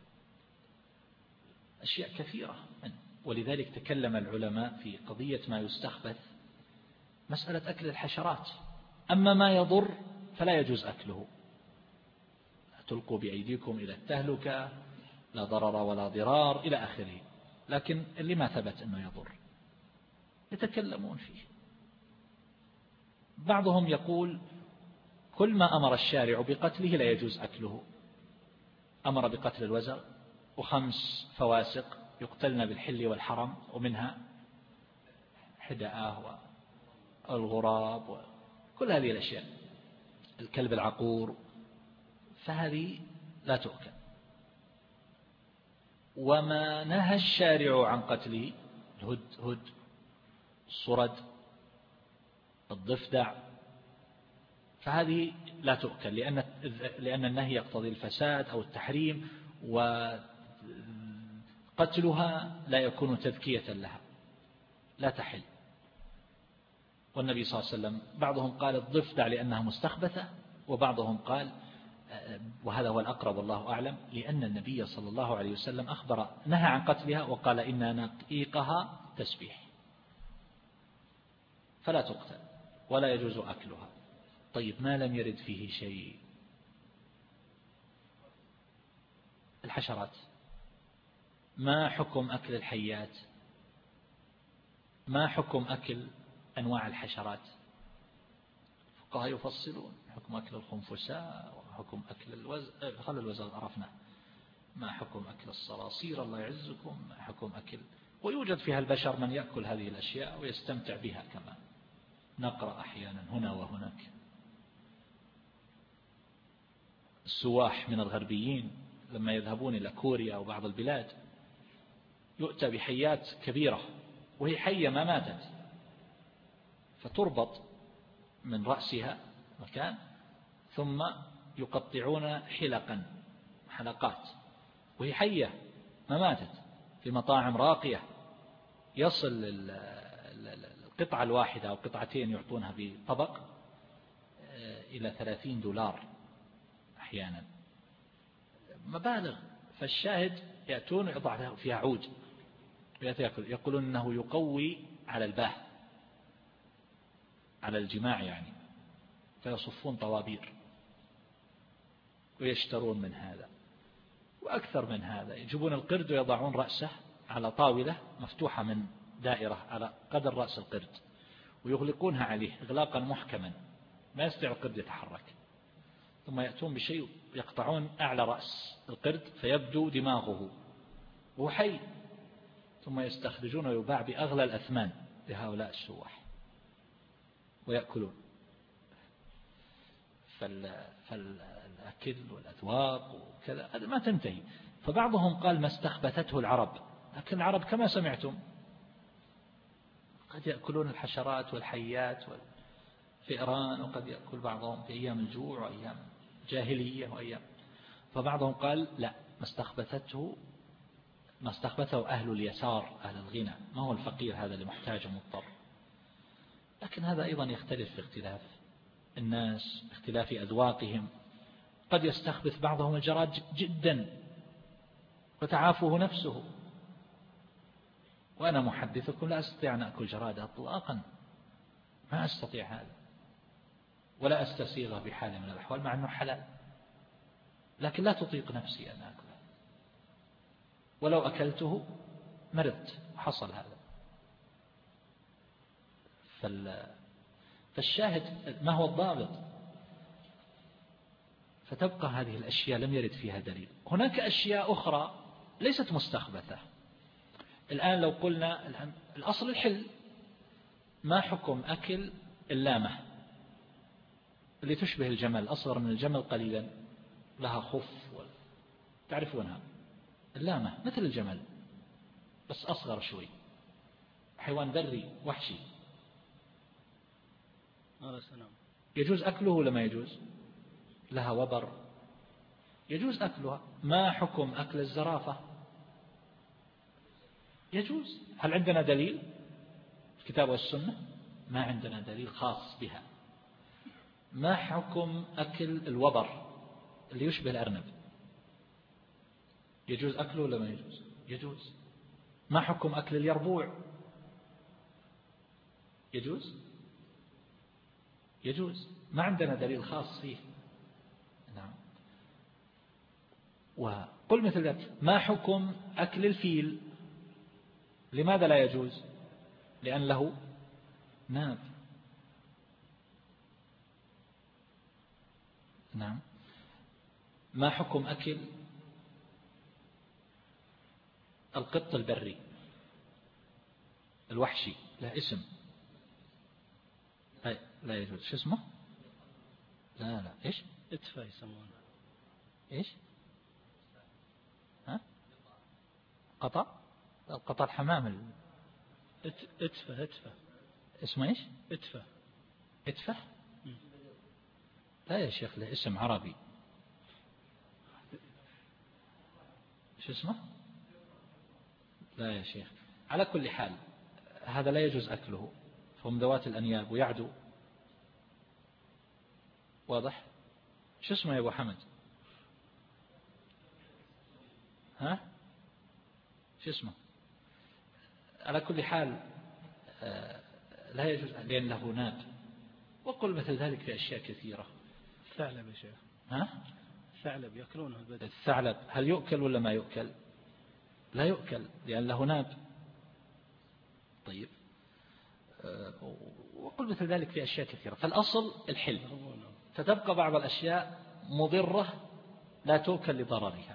أشياء كثيرة منه. ولذلك تكلم العلماء في قضية ما يستخبث، مسألة أكل الحشرات. أما ما يضر فلا يجوز أكله، لا تلقوا بأيديكم إلى التهلكة، لا ضرر ولا ضرار إلى آخره. لكن اللي ما ثبت أنه يضر يتكلمون فيه. بعضهم يقول: كل ما أمر الشارع بقتله لا يجوز أكله. أمر بقتل الوزغ وخمس فواسق يقتلن بالحل والحرم، ومنها حدأة والغراب وكل هذه الأشياء، الكلب العقور، فهذه لا تؤكل. وما نهى الشارع عن قتله، الهدهد، الصرد، الضفدع، فهذه لا تؤكل، لأن لأن النهي يقتضي الفساد أو التحريم، قتلها لا يكون تذكية لها، لا تحل. والنبي صلى الله عليه وسلم بعضهم قال الضفدع لأنها مستخبثة، وبعضهم قال، وهذا هو الأقرب والله أعلم، لأن النبي صلى الله عليه وسلم أخبر نهى عن قتلها وقال إن نقيقها تسبيح، فلا تقتل ولا يجوز أكلها. طيب ما لم يرد فيه شيء، الحشرات، ما حكم أكل الحيات؟ ما حكم أكل أنواع الحشرات؟ الفقهاء يفصلون حكم أكل الخنفساء وحكم أكل الوز خل الوزغ عرفنا، ما حكم أكل الصراصير الله يعزكم، ما حكم أكل، ويوجد فيها البشر من يأكل هذه الأشياء ويستمتع بها كما نقرأ أحيانا هنا وهناك. السواح من الغربيين لما يذهبون إلى كوريا أو بعض البلاد يؤتى بحيات كبيرة وهي حية ما ماتت، فتربط من رأسها مكان ثم يقطعون حلقا حلقات وهي حية ما ماتت، في مطاعم راقية يصل القطعة الواحدة أو قطعتين يعطونها بطبق إلى ثلاثين دولار أحيانا، مبالغ. فالشاهد يأتون ويضع فيها عود يقولون أنه يقوي على الباه على الجماع يعني، فيصفون طوابير ويشترون من هذا. وأكثر من هذا، يجيبون القرد ويضعون رأسه على طاولة مفتوحة من دائرة على قدر رأس القرد ويغلقونها عليه إغلاقا محكما ما يستطيع القرد يتحرك، ثم يأتون بشيء يقطعون أعلى رأس القرد فيبدو دماغه وهو حي، ثم يستخرجون ويباع بأغلى الأثمان لهؤلاء السواح ويأكلون. فالأكل والأذواق وكذا هذا ما تنتهي. فبعضهم قال ما استخبثته العرب، لكن العرب كما سمعتم قد يأكلون الحشرات والحيات والفئران، وقد يأكل بعضهم في أيام الجوع وأيام جاهلية وأيام. فبعضهم قال لا، ما استخبثته ما استخبثه أهل اليسار أهل الغنى، ما هو الفقير هذا اللي محتاج مضطر. لكن هذا أيضا يختلف في اختلاف الناس، اختلاف أذواقهم. قد يستخبث بعضهم الجراد جدا وتعافه نفسه، وأنا محدثكم لا أستطيع أن أكل جراد إطلاقا، ما أستطيع هذا ولا أستسيغه بحال من الأحوال مع أنه حلال، لكن لا تطيق نفسي أن أكله، ولو أكلته مرضت وحصل هذا. فالشاهد ما هو الضابط؟ فتبقى هذه الأشياء لم يرد فيها دليل. هناك أشياء أخرى ليست مستخبثة. الآن لو قلنا الآن الأصل الحل، ما حكم أكل اللامة اللي تشبه الجمل، أصغر من الجمل قليلا، لها خف تعرفونها، اللامة مثل الجمل بس أصغر شوي، حيوان بري وحشي، يجوز أكله ولا ما يجوز؟ لها وبر يجوز أكلها. ما حكم أكل الزرافة؟ يجوز. هل عندنا دليل الكتاب والسنة؟ ما عندنا دليل خاص بها. ما حكم أكل الوبر اللي يشبه الأرنب؟ يجوز أكله ولا ما يجوز؟ يجوز. ما حكم أكل اليربوع؟ يجوز؟ يجوز. ما عندنا دليل خاص فيه. نعم. وقل مثل ذلك، ما حكم أكل الفيل؟ لماذا لا يجوز؟ لأن له ناب. نعم. ما حكم أكل القط البري الوحشي؟ له اسم، أي لا يجوز. شو اسمه؟ لا لا إيش؟ اتفه يسمونه. إيش؟ ها؟ قطع؟ القطع الحمام ال... اتفه اتفه اسمه إيش؟ اتفه اتفه؟ لا يا شيخ، له اسم عربي. شو اسمه؟ لا يا شيخ، على كل حال هذا لا يجوز أكله، فهم ذوات الأنياب ويعدو. واضح؟ شو اسمه يا أبو حمد؟ ها؟ شو اسمه؟ على كل حال لا يجوز لأن له ناب، وقل مثل ذلك في أشياء كثيرة. الثعلب يا شيخ. ها؟ الثعلب يأكلونه البدن. الثعلب هل يؤكل ولا ما يؤكل؟ لا يؤكل لأن له ناب. طيب، وقل مثل ذلك في أشياء كثيرة. فالأصل الحل، فتبقى بعض الأشياء مضرة لا تؤكل لضررها،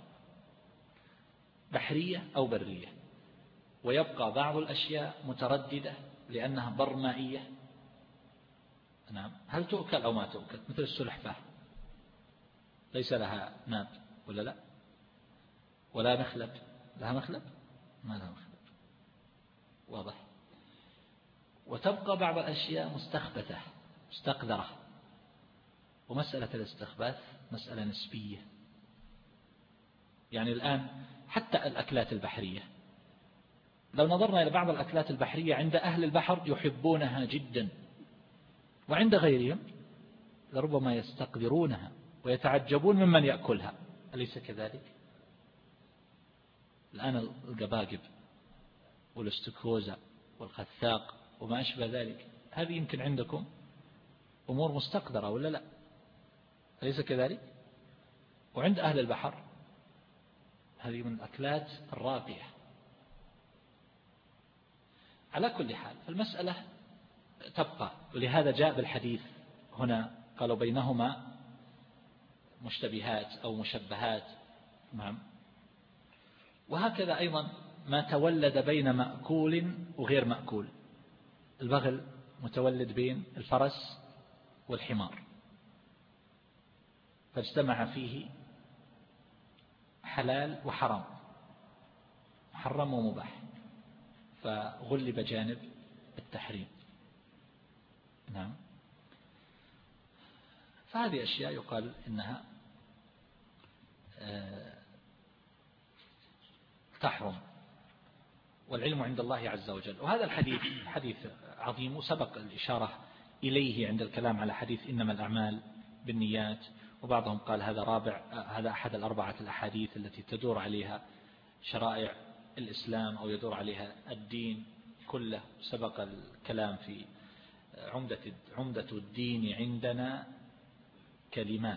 بحرية أو برية، ويبقى بعض الأشياء مترددة لأنها برمائية. نعم، هل تؤكل أو ما تؤكل؟ مثل السلحفاة ليس لها ناب ولا لا؟ ولا مخلب؟ لها مخلب؟ ما لها مخلب. واضح؟ وتبقى بعض الأشياء مستخبثة مستقذرة، ومسألة الاستخباث مسألة نسبية. يعني الآن حتى الأكلات البحرية، لو نظرنا إلى بعض الأكلات البحرية عند أهل البحر يحبونها جدا، وعند غيرهم لربما يستقذرونها ويتعجبون ممن يأكلها، أليس كذلك؟ الآن القباقب والاستكوزة والخثاق وما أشبه ذلك، هذه يمكن عندكم أمور مستقذرة ولا لا؟ أليس كذلك؟ وعند أهل البحر هذه من الأكلات الراقية. على كل حال فالمسألة تبقى، ولهذا جاء بالحديث هنا قالوا بينهما مشتبهات أو مشبهات. نعم. وهكذا أيضا ما تولد بين مأكول وغير مأكول. البغل متولد بين الفرس والحمار، فاجتمع فيه حلال وحرام، محرم ومباح، فغلب جانب التحريم. نعم. فهذه أشياء يقال إنها تحرم، والعلم عند الله عز وجل. وهذا الحديث حديث عظيم، وسبق الإشارة إليه عند الكلام على حديث إنما الأعمال بالنيات، وبعضهم قال هذا رابع هذا أحد الأربعة الأحاديث التي تدور عليها شرائع الإسلام أو يدور عليها الدين كله. سبق الكلام في عمدة عمدة الدين عندنا كلمات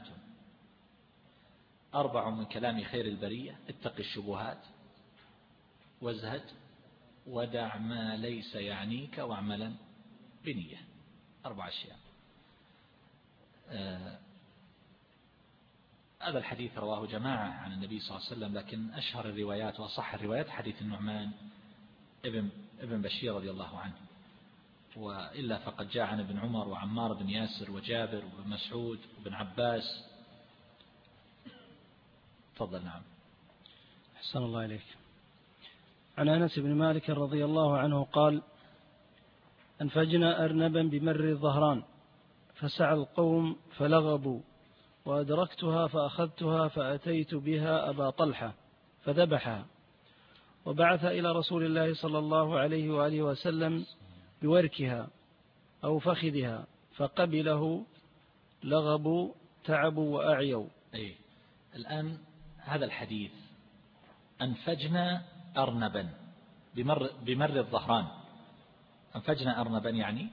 أربع من كلام خير البرية: اتق الشبهات، وازهد، ودع ما ليس يعنيك، واعملا بنية. أربع أشياء. آه هذا الحديث رواه جماعة عن النبي صلى الله عليه وسلم، لكن أشهر الروايات وأصح الروايات حديث النعمان ابن ابن بشير رضي الله عنه، وإلا فقد جاء عن ابن عمر وعمار بن ياسر وجابر وابن مسعود وابن عباس. تفضل. نعم. أحسن الله إليك. عن أنس بن مالك رضي الله عنه قال: أنفجنا أرنبا بمر الظهران فسعى القوم فلغبوا، وأدركتها فأخذتها فأتيت بها أبا طلحة فذبحها، وبعث إلى رسول الله صلى الله عليه وآله وسلم بوركها أو فخذها فقبله، لغبوا تعبوا وأعيوا. أي الآن هذا الحديث أنفجنا أرنبا بمر, بمر الظهران. أنفجنا أرنبا يعني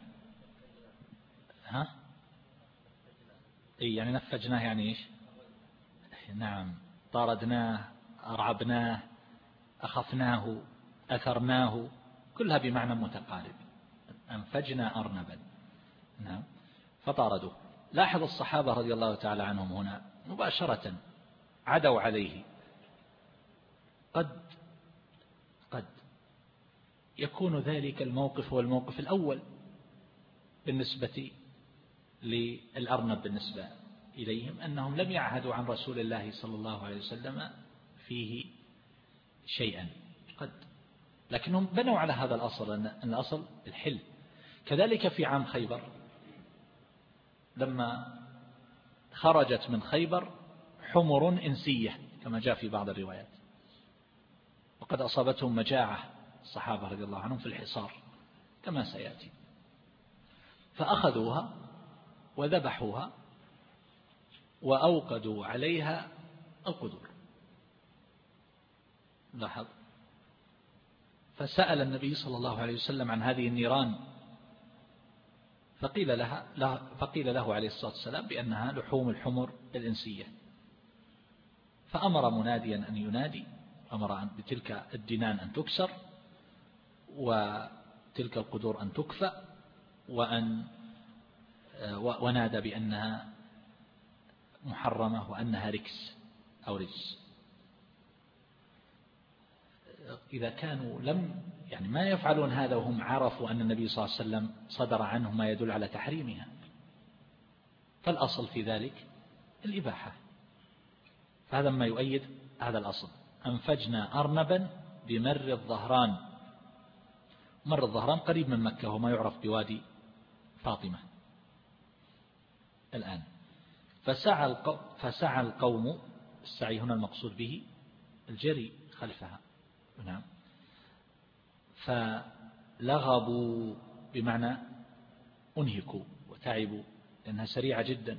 ها أي يعني نفجناه يعني إيش؟ نعم، طاردناه، أرعبناه، أخفناه، أثرناه، كلها بمعنى متقارب. أنفجنا أرنبا. نعم. فطاردوه. لاحظ الصحابة رضي الله تعالى عنهم هنا مباشرة عدوا عليه. قد قد يكون ذلك الموقف هو الموقف الأول بالنسبة للأرنب، بالنسبة إليهم أنهم لم يعهدوا عن رسول الله صلى الله عليه وسلم فيه شيئا، قد لكنهم بنوا على هذا الأصل، أن الأصل الحل. كذلك في عام خيبر لما خرجت من خيبر حمر إنسية كما جاء في بعض الروايات، وقد أصابتهم مجاعة الصحابة رضي الله عنهم في الحصار كما سيأتي، فأخذوها وذبحوها وأوقدوا عليها القدور. لاحظ، فسأل النبي صلى الله عليه وسلم عن هذه النيران، فقيل, لها فقيل له عليه الصلاة والسلام بأنها لحوم الحمر الإنسية، فأمر مناديا أن ينادي، أمر بتلك الدنان أن تكسر وتلك القدور أن تكفأ، وأن ونادى بأنها محرمة وأنها ركس أو رجس. إذا كانوا لم يعني ما يفعلون هذا وهم عرفوا أن النبي صلى الله عليه وسلم صدر عنه ما يدل على تحريمها، فالأصل في ذلك الإباحة. فهذا ما يؤيد هذا الأصل. أنفجنا أرنبا بمر الظهران. مر الظهران قريب من مكة وما يعرف بوادي فاطمة الآن. فسعى القوم, فسعى القوم السعي هنا المقصود به الجري خلفها، نعم، فلغبوا بمعنى أنهكوا وتعبوا لأنها سريعة جدا.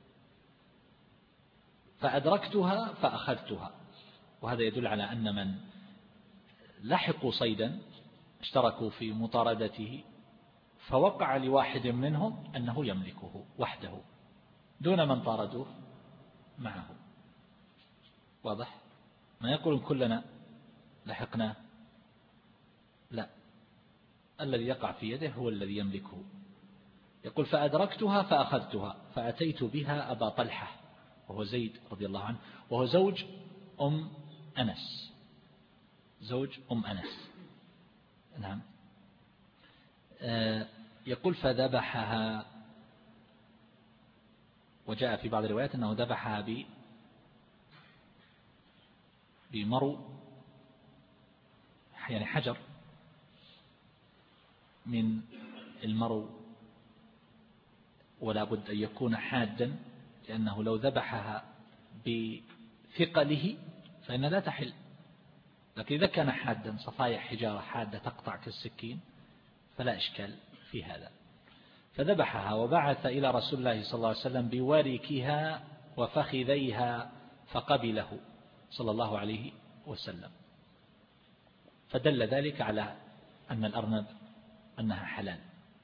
فأدركتها فأخذتها، وهذا يدل على أن من لحقوا صيدا اشتركوا في مطاردته، فوقع لواحد منهم أنه يملكه وحده دون من طاردوه معه. واضح؟ ما يقول كلنا لحقنا، لا، الذي يقع في يده هو الذي يملكه. يقول فأدركتها فأخذتها فأتيت بها أبا طلحة وهو زيد رضي الله عنه، وهو زوج أم أنس، زوج أم أنس، نعم. يقول فذبحها، وجاء في بعض الروايات أنه ذبحها بمرو، يعني حجر من المرو، ولا بد أن يكون حادا، لأنه لو ذبحها بثقله فإنها لا تحل، لكن إذا كان حادا صفايح حجارة حادة تقطع كالسكين فلا إشكال في هذا. فذبحها وبعث إلى رسول الله صلى الله عليه وسلم بوركها وفخذيها فقبله صلى الله عليه وسلم، فدل ذلك على أن الأرنب أنها حلال.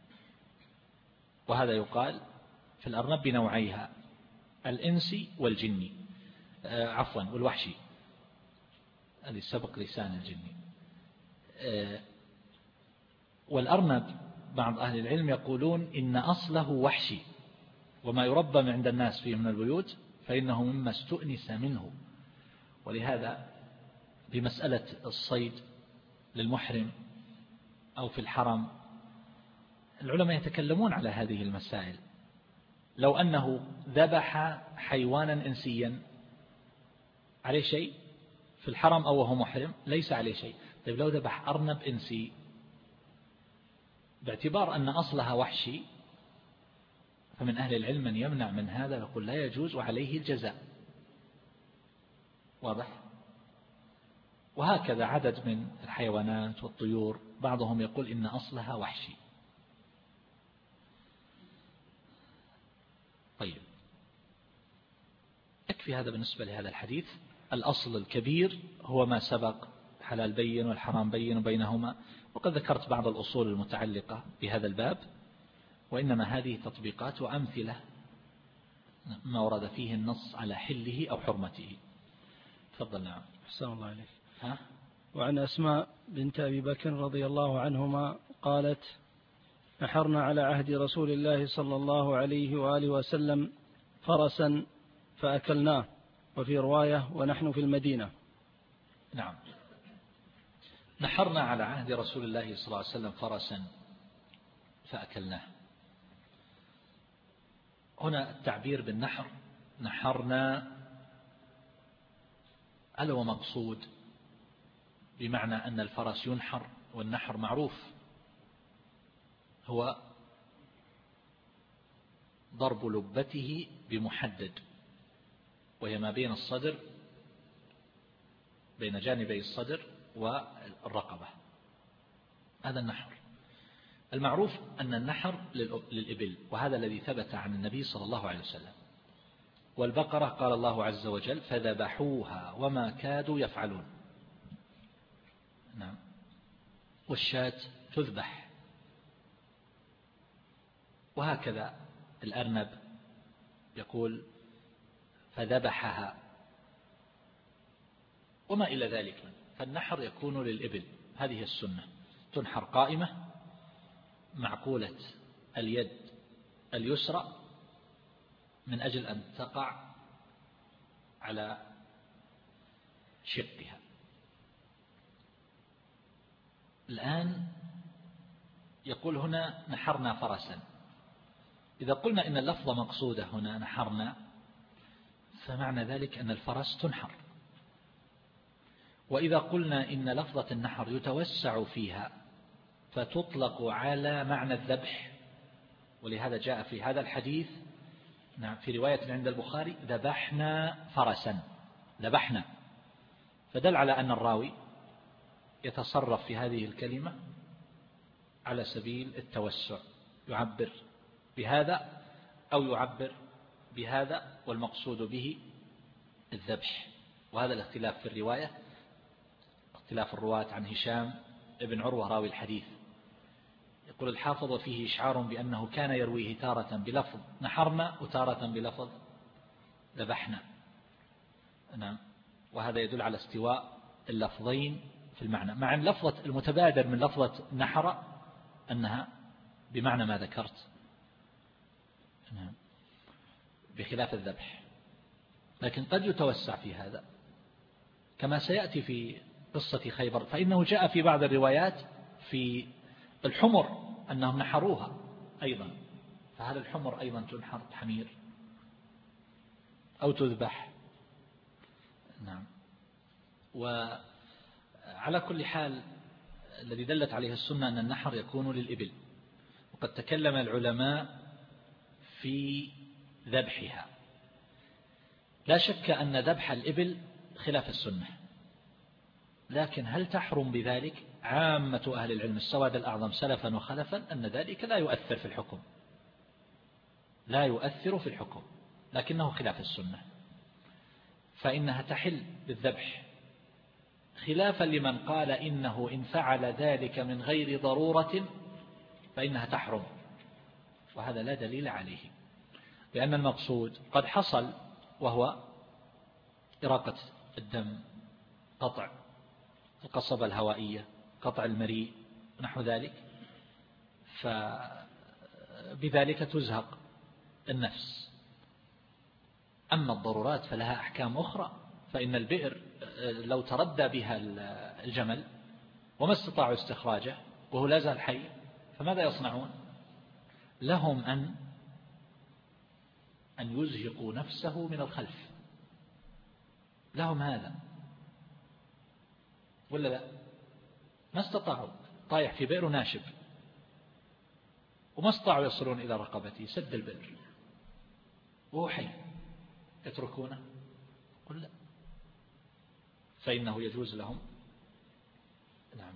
وهذا يقال في الأرنب بنوعيها، الإنسي والجني، آه عفوا والوحشي الذي سبق لسان الجني. آه والأرنب بعض أهل العلم يقولون إن أصله وحشي، وما يربى عند الناس فيه من البيوت فإنه مما استؤنس منه. ولهذا بمسألة الصيد للمحرم أو في الحرم العلماء يتكلمون على هذه المسائل. لو أنه ذبح حيوانا إنسيا عليه شيء في الحرم أو وهو محرم ليس عليه شيء. طيب لو ذبح أرنب إنسي باعتبار أن أصلها وحشي، فمن أهل العلم من يمنع من هذا يقول لا يجوز وعليه الجزاء. واضح؟ وهكذا عدد من الحيوانات والطيور بعضهم يقول إن أصلها وحشي. طيب يكفي هذا بالنسبة لهذا الحديث. الأصل الكبير هو ما سبق، حلال بين والحرام بين وبينهما، وقد ذكرت بعض الأصول المتعلقة بهذا الباب، وإنما هذه تطبيقات وأمثلة ما ورد فيه النص على حله أو حرمته. تفضل. نعم. أحسن الله عليك. ها؟ وعن أسماء بنت أبي بكر رضي الله عنهما قالت: نحرنا على عهد رسول الله صلى الله عليه وآله وسلم فرسا فأكلناه، وفي رواية ونحن في المدينة. نعم، نحرنا على عهد رسول الله صلى الله عليه وسلم فرسا فأكلناه. هنا التعبير بالنحر، نحرنا، هل هو مقصود بمعنى أن الفرس ينحر؟ والنحر معروف هو ضرب لبته بمحدد، وهي ما بين الصدر، بين جانبي الصدر والرقبة. هذا النحر. المعروف أن النحر للإبل، وهذا الذي ثبت عن النبي صلى الله عليه وسلم. والبقرة قال الله عز وجل فذبحوها وما كادوا يفعلون. نعم. والشاة تذبح، وهكذا الأرنب يقول فذبحها وما إلى ذلك. فالنحر يكون للإبل، هذه السنة، تنحر قائمة معقولة اليد اليسرى من أجل أن تقع على شقها. الآن يقول هنا نحرنا فرسا. إذا قلنا إن اللفظة مقصودة هنا نحرنا، فمعنى ذلك أن الفرس تنحر. وإذا قلنا إن لفظة النحر يتوسع فيها فتطلق على معنى الذبح، ولهذا جاء في هذا الحديث نعم في رواية عند البخاري ذبحنا فرسا، ذبحنا، فدل على أن الراوي يتصرف في هذه الكلمة على سبيل التوسع، يعبر بهذا أو يعبر بهذا، والمقصود به الذبح. وهذا الاختلاف في الرواية، اختلاف الرواة عن هشام ابن عروة راوي الحديث. يقول الحافظ وفيه إشعار بأنه كان يرويه تارة بلفظ نحرنا وتارة بلفظ ذبحنا. نعم. وهذا يدل على استواء اللفظين في المعنى، مع أن لفظة المتبادر من لفظة نحر أنها بمعنى ما ذكرت، نعم، بخلاف الذبح. لكن قد يتوسع في هذا كما سيأتي في قصة خيبر، فإنه جاء في بعض الروايات في الحمر أنهم نحروها أيضا، فهل الحمر أيضا تنحر حمير أو تذبح؟ نعم. وعلى كل حال الذي دلت عليه السنة أن النحر يكون للإبل. وقد تكلم العلماء في ذبحها. لا شك أن ذبح الإبل خلاف السنة، لكن هل تحرم بذلك؟ عامة أهل العلم السواد الأعظم سلفا وخلفا أن ذلك لا يؤثر في الحكم، لا يؤثر في الحكم، لكنه خلاف السنة، فإنها تحل بالذبح، خلافا لمن قال إنه إن فعل ذلك من غير ضرورة فإنها تحرم، وهذا لا دليل عليه، لأن المقصود قد حصل وهو إراقة الدم، قطع القصبة الهوائية، قطع المريء نحو ذلك، فبذلك تزهق النفس. أما الضرورات فلها أحكام أخرى، فإن البئر لو تردى بها الجمل وما استطاعوا استخراجه وهو لا زال حي، فماذا يصنعون؟ لهم أن أن يزهقوا نفسه من الخلف، لهم هذا ولا لا؟ ما استطاعوا، طايح في بئر ناشب وما استطاعوا يصلون إلى رقبته، سد البئر وهو حي، يتركونه؟ قل لا، فإنه يجوز لهم. نعم.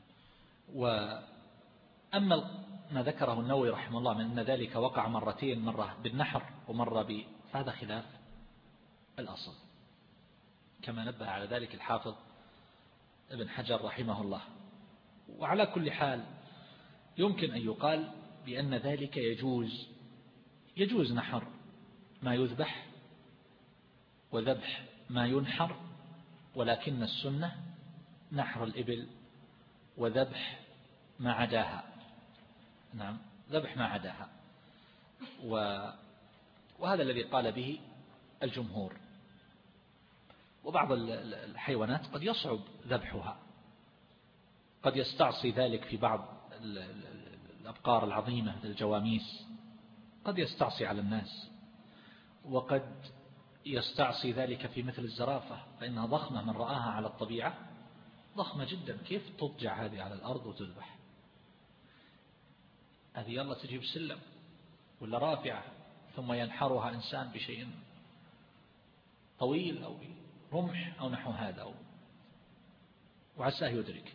وأما ما ذكره النووي رحمه الله من أن ذلك وقع مرتين، مرة بالنحر ومرة ب، فهذا خلاف الأصل، كما نبه على ذلك الحافظ ابن حجر رحمه الله. وعلى كل حال يمكن أن يقال بأن ذلك يجوز، يجوز نحر ما يذبح وذبح ما ينحر، ولكن السنة نحر الإبل وذبح ما عداها. نعم، ذبح ما عداها، وهذا الذي قال به الجمهور. وبعض الحيوانات قد يصعب ذبحها، قد يستعصي ذلك في بعض الأبقار العظيمة الجواميس، قد يستعصي على الناس، وقد يستعصي ذلك في مثل الزرافة، فإنها ضخمة، من رآها على الطبيعة ضخمة جدا، كيف تضجع هذه على الأرض وتذبح؟ هذه يلا تجيب سلم ولا رافعة ثم ينحرها إنسان بشيء طويل أو رمح أو نحو هذا. وعساه يدرك.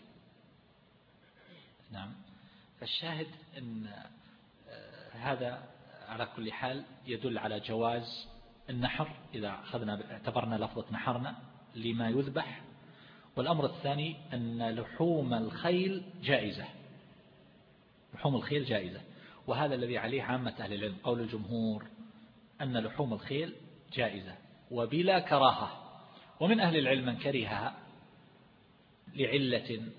نعم. فالشاهد أن هذا على كل حال يدل على جواز النحر إذا أخذنا اعتبرنا لفظة نحرنا لما يذبح. والأمر الثاني أن لحوم الخيل جائزة، لحوم الخيل جائزة، وهذا الذي عليه عامة أهل العلم. قول الجمهور أن لحوم الخيل جائزة وبلا كراهة، ومن أهل العلم من كرهها لعلة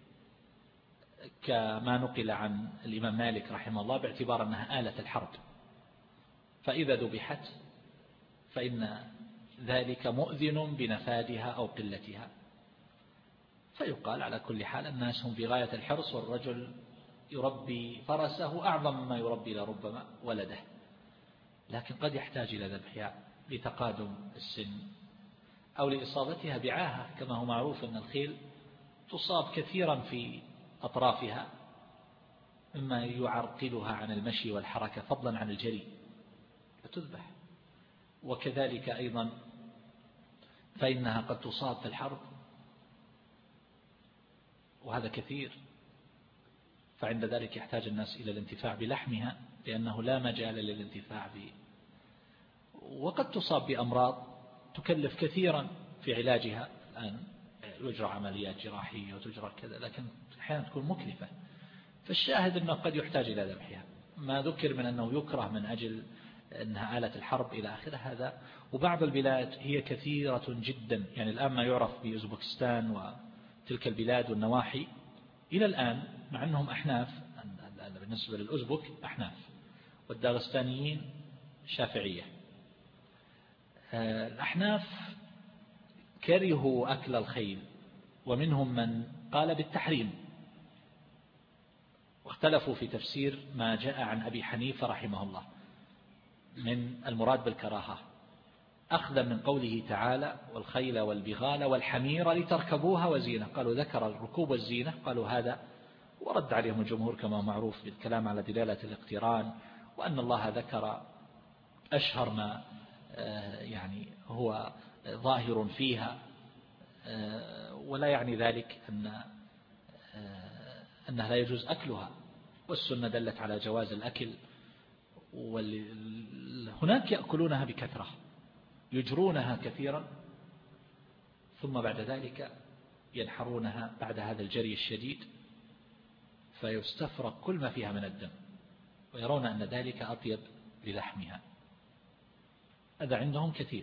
كما نقل عن الإمام مالك رحمه الله باعتبار أنها آلة الحرب، فإذا ذبحت فإن ذلك مؤذن بنفادها أو قلتها، فيقال على كل حال الناس هم في غاية الحرص، والرجل يربي فرسه أعظم مما يربي لربما ولده، لكن قد يحتاج إلى ذبحها لتقادم السن أو لإصابتها بعاهة، كما هو معروف أن الخيل تصاب كثيرا في أطرافها مما يعرقلها عن المشي والحركة فضلا عن الجري فتذبح. وكذلك أيضا فإنها قد تصاب في الحرب، وهذا كثير، فعند ذلك يحتاج الناس إلى الانتفاع بلحمها لأنه لا مجال للانتفاع به. وقد تصاب بأمراض تكلف كثيرا في علاجها، الآن يجرى عمليات جراحية وتجرى كذا، لكن أحيانا تكون مكلفة. فالشاهد أنه قد يحتاج إلى ذبحها، ما ذكر من أنه يكره من أجل أنها آلة الحرب إلى آخره هذا. وبعض البلاد هي كثيرة جدا، يعني الآن ما يعرف بأوزبكستان وتلك البلاد والنواحي إلى الآن، مع أنهم أحناف بالنسبة للأوزبك أحناف، والداغستانيين شافعية. الأحناف كرهوا أكل الخيل، ومنهم من قال بالتحريم، واختلفوا في تفسير ما جاء عن أبي حنيفة رحمه الله من المراد بالكراهة، أخذا من قوله تعالى والخيل والبغال والحمير لتركبوها وزينة. قالوا ذكر الركوب والزينة، قالوا هذا، ورد عليهم الجمهور كما معروف بالكلام على دلالة الاقتران، وأن الله ذكر أشهر ما يعني هو ظاهر فيها، ولا يعني ذلك أن أنها لا يجوز أكلها، والسنة دلت على جواز الأكل. وهناك يأكلونها بكثرة، يجرونها كثيرا، ثم بعد ذلك ينحرونها بعد هذا الجري الشديد فيستفرق كل ما فيها من الدم، ويرون أن ذلك أطيب للحمها. هذا عندهم كثير.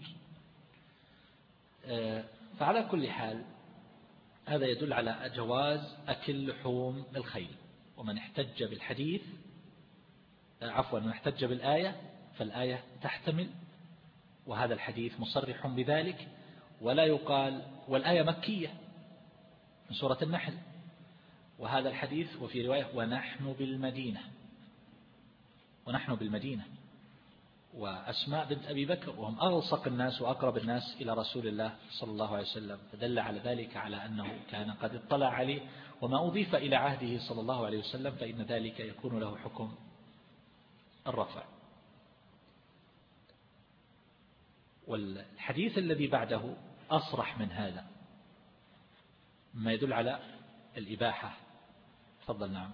فعلى كل حال هذا يدل على جواز أكل لحوم الخيل. ومن احتج بالحديث عفوا من احتج بالآية فالآية تحتمل، وهذا الحديث مصرح بذلك. ولا يقال والآية مكية من سورة النحل، وهذا الحديث وفي رواية ونحن بالمدينة، ونحن بالمدينة، وأسماء بنت أبي بكر وهم ألصق الناس وأقرب الناس إلى رسول الله صلى الله عليه وسلم، فدل على ذلك على أنه كان قد اطلع عليه. وما أضيف إلى عهده صلى الله عليه وسلم فإن ذلك يكون له حكم الرفع. والحديث الذي بعده أصرح من هذا ما يدل على الإباحة. تفضل. نعم.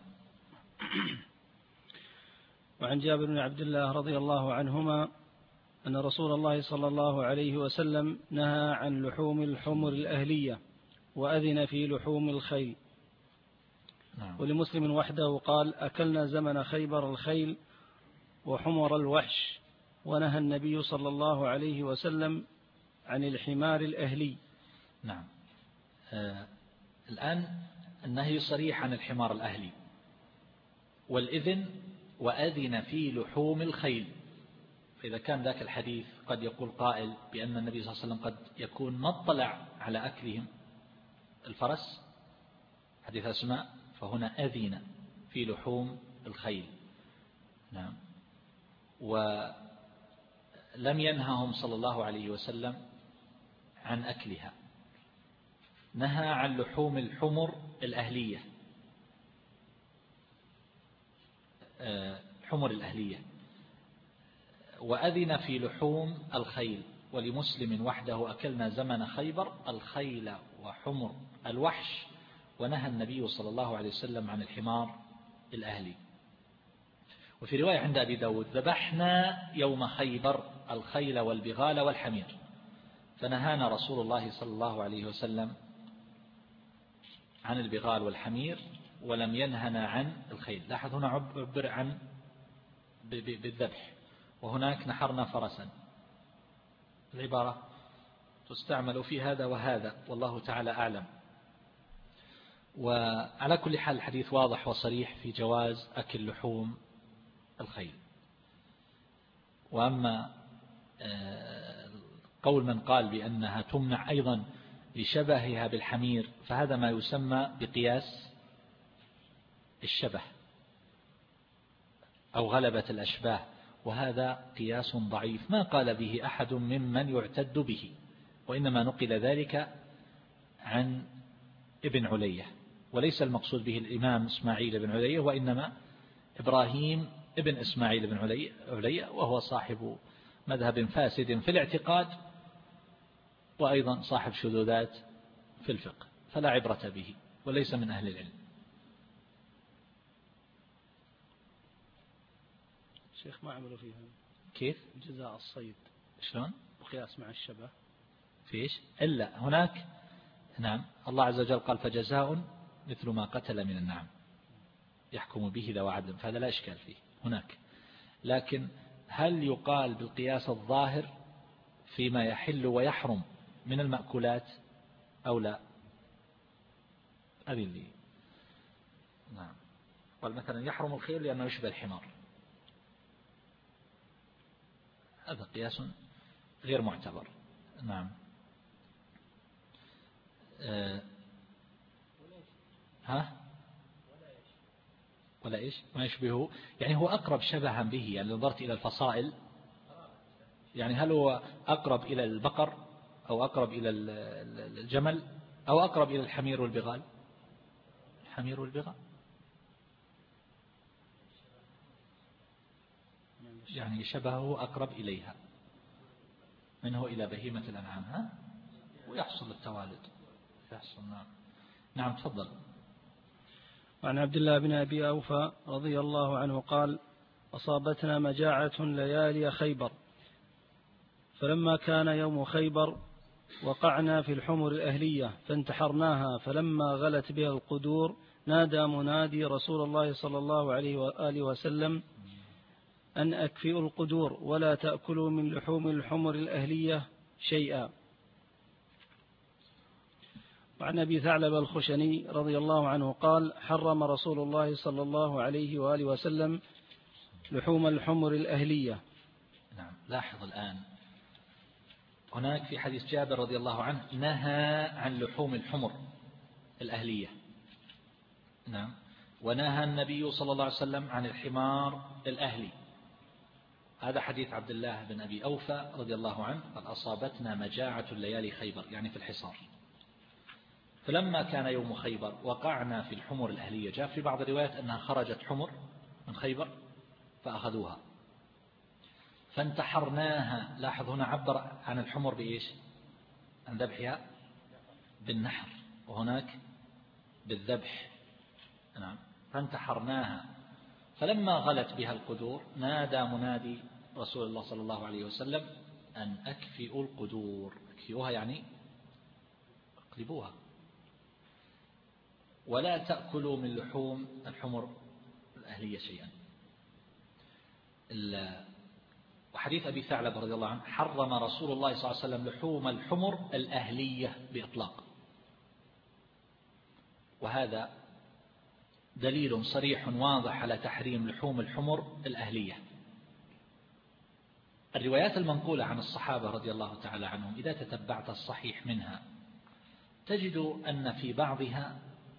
وعن جابر بن عبد الله رضي الله عنهما أن رسول الله صلى الله عليه وسلم نهى عن لحوم الحمر الأهلية وأذن في لحوم الخيل. نعم. ولمسلم وحده قال أكلنا زمن خيبر الخيل وحمر الوحش، ونهى النبي صلى الله عليه وسلم عن الحمار الأهلي. نعم. آه الآن النهي صريح عن الحمار الأهلي، والإذن وأذن في لحوم الخيل. فإذا كان ذاك الحديث قد يقول قائل بأن النبي صلى الله عليه وسلم قد يكون ما اطلع على أكلهم الفرس حديث أسماء، فهنا أذن في لحوم الخيل. نعم. ولم ينههم صلى الله عليه وسلم عن أكلها، نهى عن لحوم الحمر الأهلية، الحمر الأهلية، وأذن في لحوم الخيل. ولمسلم وحده أكلنا زمن خيبر الخيل وحمر الوحش، ونهى النبي صلى الله عليه وسلم عن الحمار الأهلي. وفي رواية عند أبي داود ذبحنا يوم خيبر الخيل والبغال والحمير، فنهانا رسول الله صلى الله عليه وسلم عن البغال والحمير ولم ينهنا عن الخيل. لاحظ هنا عبر عن بالذبح، وهناك نحرنا فرسا. العبارة تستعمل في هذا وهذا، والله تعالى أعلم. وعلى كل حال الحديث واضح وصريح في جواز أكل لحوم الخيل. وأما قول من قال بأنها تمنع أيضا لشبهها بالحمير، فهذا ما يسمى بقياس الشبه أو غلبة الأشباه، وهذا قياس ضعيف ما قال به أحد ممن يعتد به، وإنما نقل ذلك عن ابن علية، وليس المقصود به الإمام إسماعيل بن علية، وإنما إبراهيم ابن إسماعيل بن علية، وهو صاحب مذهب فاسد في الاعتقاد، وأيضا صاحب شذوذات في الفقه، فلا عبرة به وليس من أهل العلم. شيخ ما عملوا فيها كيف؟ جزاء الصيد شلون؟ وقياس مع الشبه فيش إلا هناك. نعم، الله عز وجل قال فجزاء مثل ما قتل من النعم يحكم به ذو عدل، فهذا لا إشكال فيه هناك. لكن هل يقال بالقياس الظاهر فيما يحل ويحرم من المأكولات أو لا؟ أبي لي نعم. قال مثلا يحرم الخيل لأنه يشبه الحمار، هذا قياس غير معتبر. نعم. أه ها ولا إيش ما يشبهه، يعني هو أقرب شبها به. يعني نظرت إلى الفصائل، يعني هل هو أقرب إلى البقر أو أقرب إلى الجمل أو أقرب إلى الحمير والبغال؟ الحمير والبغال، يعني شبهه أقرب إليها منه إلى بهيمة الأنعام، ها ويحصل التوالد يحصل. نعم. نعم تفضل. وعن عبد الله بن أبي أوفى رضي الله عنه قال: أصابتنا مجاعة ليالي خيبر، فلما كان يوم خيبر وقعنا في الحمر الأهلية فانتحرناها، فلما غلت بها القدور نادى منادي رسول الله صلى الله عليه وآله وسلم أن أكفئوا القدور ولا تأكلوا من لحوم الحمر الأهلية شيئا. وعن أبي ثعلب الخشني رضي الله عنه قال: حرم رسول الله صلى الله عليه وآله وسلم لحوم الحمر الأهلية. نعم. لاحظ الآن هناك في حديث جابر رضي الله عنه نهى عن لحوم الحمر الأهلية. نعم. ونهى النبي صلى الله عليه وسلم عن الحمار الأهلي. هذا حديث عبد الله بن أبي أوفى رضي الله عنه قال: أصابتنا مجاعة الليالي خيبر، يعني في الحصار، فلما كان يوم خيبر وقعنا في الحمر الأهلية. جاء في بعض الروايات أنها خرجت حمر من خيبر فأخذوها فانتحرناها. لاحظ هنا عبر عن الحمر بإيش؟ عن ذبحها بالنحر، وهناك بالذبح. نعم. فانتحرناها فلما غلت بها القدور نادى منادي رسول الله صلى الله عليه وسلم أن أكفئوا القدور. أكفئوها يعني اقلبوها، ولا تأكلوا من لحوم الحمر الأهلية شيئا. وحديث أبي ثعلب رضي الله عنه: حرم رسول الله صلى الله عليه وسلم لحوم الحمر الأهلية بإطلاق، وهذا دليل صريح واضح على تحريم لحوم الحمر الأهلية. الروايات المنقولة عن الصحابة رضي الله تعالى عنهم إذا تتبعت الصحيح منها تجد أن في بعضها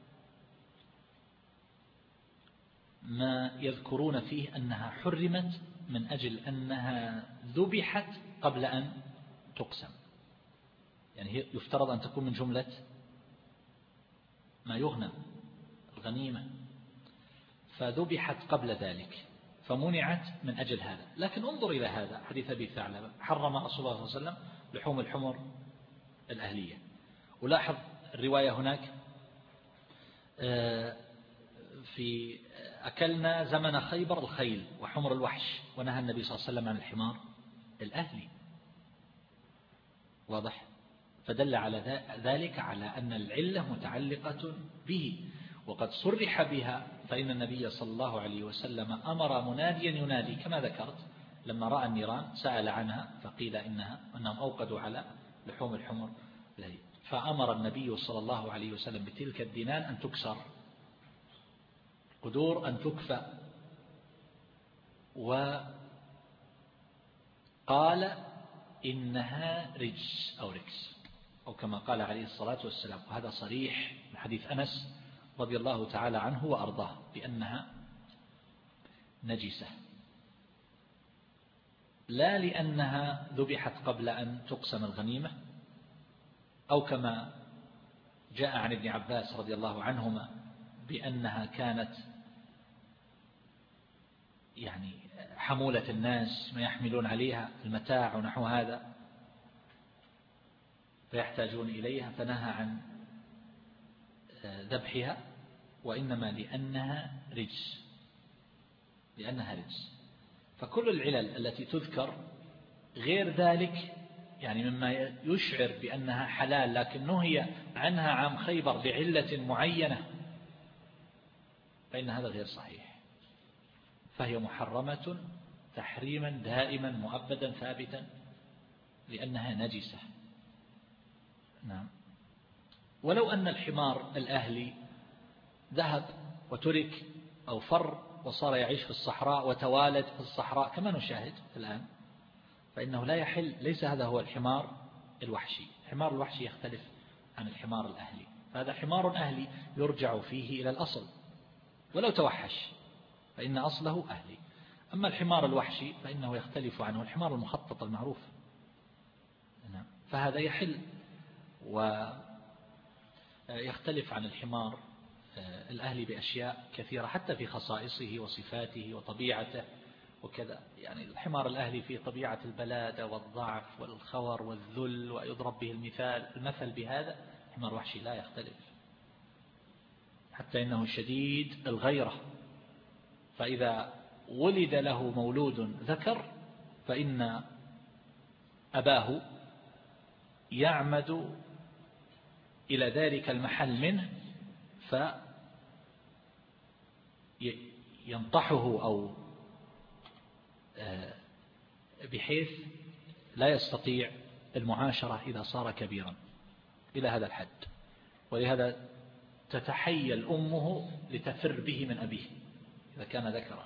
ما يذكرون فيه أنها حرمت من أجل أنها ذبحت قبل أن تقسم، يعني هي يفترض أن تكون من جملة ما يغنم الغنيمة، فذبحت قبل ذلك فمنعت من أجل هذا. لكن انظر إلى هذا حديث أبي ثعلبة: حرم رسول الله صلى الله عليه وسلم لحوم الحمر الأهلية. ولاحظ الرواية هناك: في أكلنا زمن خيبر الخيل وحمر الوحش، ونهى النبي صلى الله عليه وسلم عن الحمار الأهلي. واضح؟ فدل على ذلك على أن العلة متعلقة به، وقد صرح بها، فإن النبي صلى الله عليه وسلم أمر مناديا ينادي كما ذكرت لما رأى النيران سأل عنها فقيل إنها أنهم أوقدوا على لحوم الحمر، فأمر النبي صلى الله عليه وسلم بتلك الدنان أن تكسر، قدور أن تكفى، وقال إنها رجس أو ركس أو كما قال عليه الصلاة والسلام. وهذا صريح من حديث أنس رضي الله تعالى عنه وأرضاه بأنها نجسة، لا لأنها ذبحت قبل أن تقسم الغنيمة، أو كما جاء عن ابن عباس رضي الله عنهما بأنها كانت يعني حمولة الناس ما يحملون عليها المتاع ونحو هذا فيحتاجون إليها فنهى عن ذبحها، وإنما لأنها رجس، لأنها رجس. فكل العلل التي تذكر غير ذلك يعني مما يشعر بأنها حلال لكن نهي عنها عام خيبر لعلة معينة فإن هذا غير صحيح، فهي محرمة تحريما دائما مؤبدا ثابتا لأنها نجسة. نعم. ولو أن الحمار الأهلي ذهب وترك أو فر وصار يعيش في الصحراء وتوالد في الصحراء كما نشاهد الآن، فإنه لا يحل، ليس هذا هو الحمار الوحشي. الحمار الوحشي يختلف عن الحمار الأهلي، فهذا حمار أهلي يرجع فيه إلى الأصل ولو توحش فإن أصله أهلي. أما الحمار الوحشي فإنه يختلف عنه الحمار المخطط المعروف، فهذا يحل ويختلف عن الحمار الأهلي بأشياء كثيرة حتى في خصائصه وصفاته وطبيعته وكذا. يعني الحمار الأهلي فيه طبيعة البلادة والضعف والخور والذل ويضرب به المثال المثل بهذا. الحمار الوحشي لا يختلف، حتى إنه شديد الغيرة، فإذا ولد له مولود ذكر فإن أباه يعمد إلى ذلك المحل منه فينطحه أو بحيث لا يستطيع المعاشرة إذا صار كبيرا إلى هذا الحد، ولهذا تتحيل أمه لتفر به من أبيه إذا كان ذكرا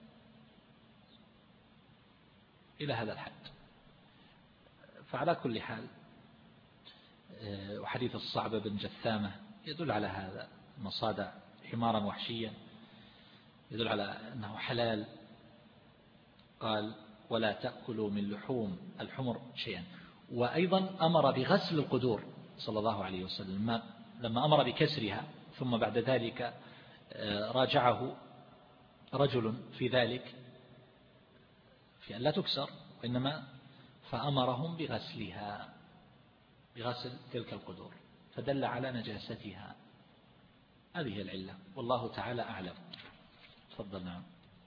إلى هذا الحد. فعلى كل حال، وحديث الصعب بن جثامة يدل على هذا، مصاد حمارا وحشيا يدل على أنه حلال. قال ولا تأكلوا من لحوم الحمر شيئا. وأيضا أمر بغسل القدور صلى الله عليه وسلم لما أمر بكسرها، ثم بعد ذلك راجعه رجل في ذلك في أن لا تكسر، وإنما فأمرهم بغسلها، بغسل تلك القدور، فدل على نجاستها. هذه العلة والله تعالى أعلم. تفضل. نعم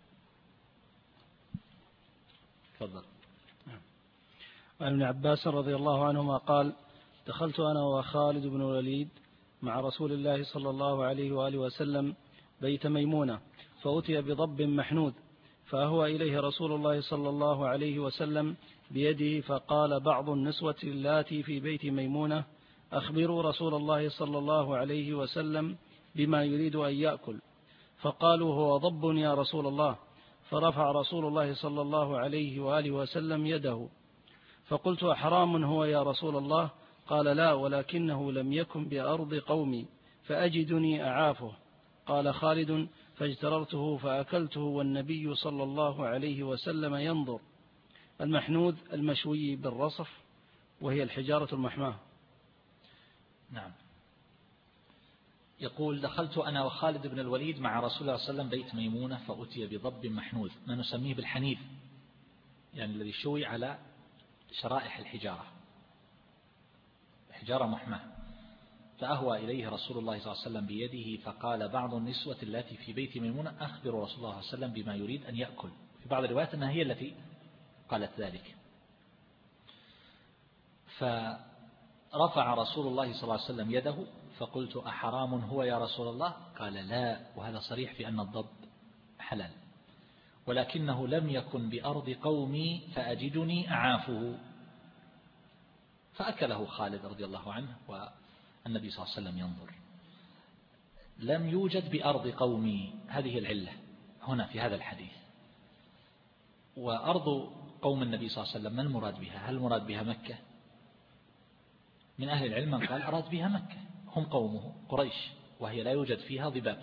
تفضل. عن ابن عباس رضي الله عنهما قال دخلت أنا وخالد بن الوليد مع رسول الله صلى الله عليه وآله وسلم بيت ميمونة، فأتي بضب محنود، فأهوى إليه رسول الله صلى الله عليه وسلم بيده، فقال بعض النسوة اللاتي في بيت ميمونة أخبروا رسول الله صلى الله عليه وسلم بما يريد أن يأكل، فقالوا هو ضب يا رسول الله، فرفع رسول الله صلى الله عليه وآله وسلم يده، فقلت أحرام هو يا رسول الله؟ قال لا، ولكنه لم يكن بأرض قومي فأجدني أعافه. قال خالد فاجتررته فأكلته والنبي صلى الله عليه وسلم ينظر. المحنود المشوي بالرصف وهي الحجارة المحماة. نعم. يقول دخلت أنا وخالد بن الوليد مع رسول الله صلى الله عليه وسلم بيت ميمونة، فأتي بضب محنوذ، ما نسميه بالحنيذ، يعني الذي شوي على شرائح الحجارة، حجارة محماة، فأهوى إليه رسول الله صلى الله عليه وسلم بيده فقال بعض النسوة التي في بيت ميمونة أخبر رسول الله صلى الله عليه وسلم بما يريد أن يأكل. في بعض الروايات أنها هي التي قالت ذلك. فرفع رسول الله صلى الله عليه وسلم يده فقلت أحرام هو يا رسول الله؟ قال لا، وهذا صريح في أن الضب حلال، ولكنه لم يكن بأرض قومي فأجدني أعافه. فأكله خالد رضي الله عنه والنبي صلى الله عليه وسلم ينظر. لم يوجد بأرض قومي، هذه العلة هنا في هذا الحديث. وأرض قوم النبي صلى الله عليه وسلم ما المراد بها؟ هل المراد بها مكة؟ من أهل العلم من قال أراد بها مكة، هم قومه قريش، وهي لا يوجد فيها ضباب.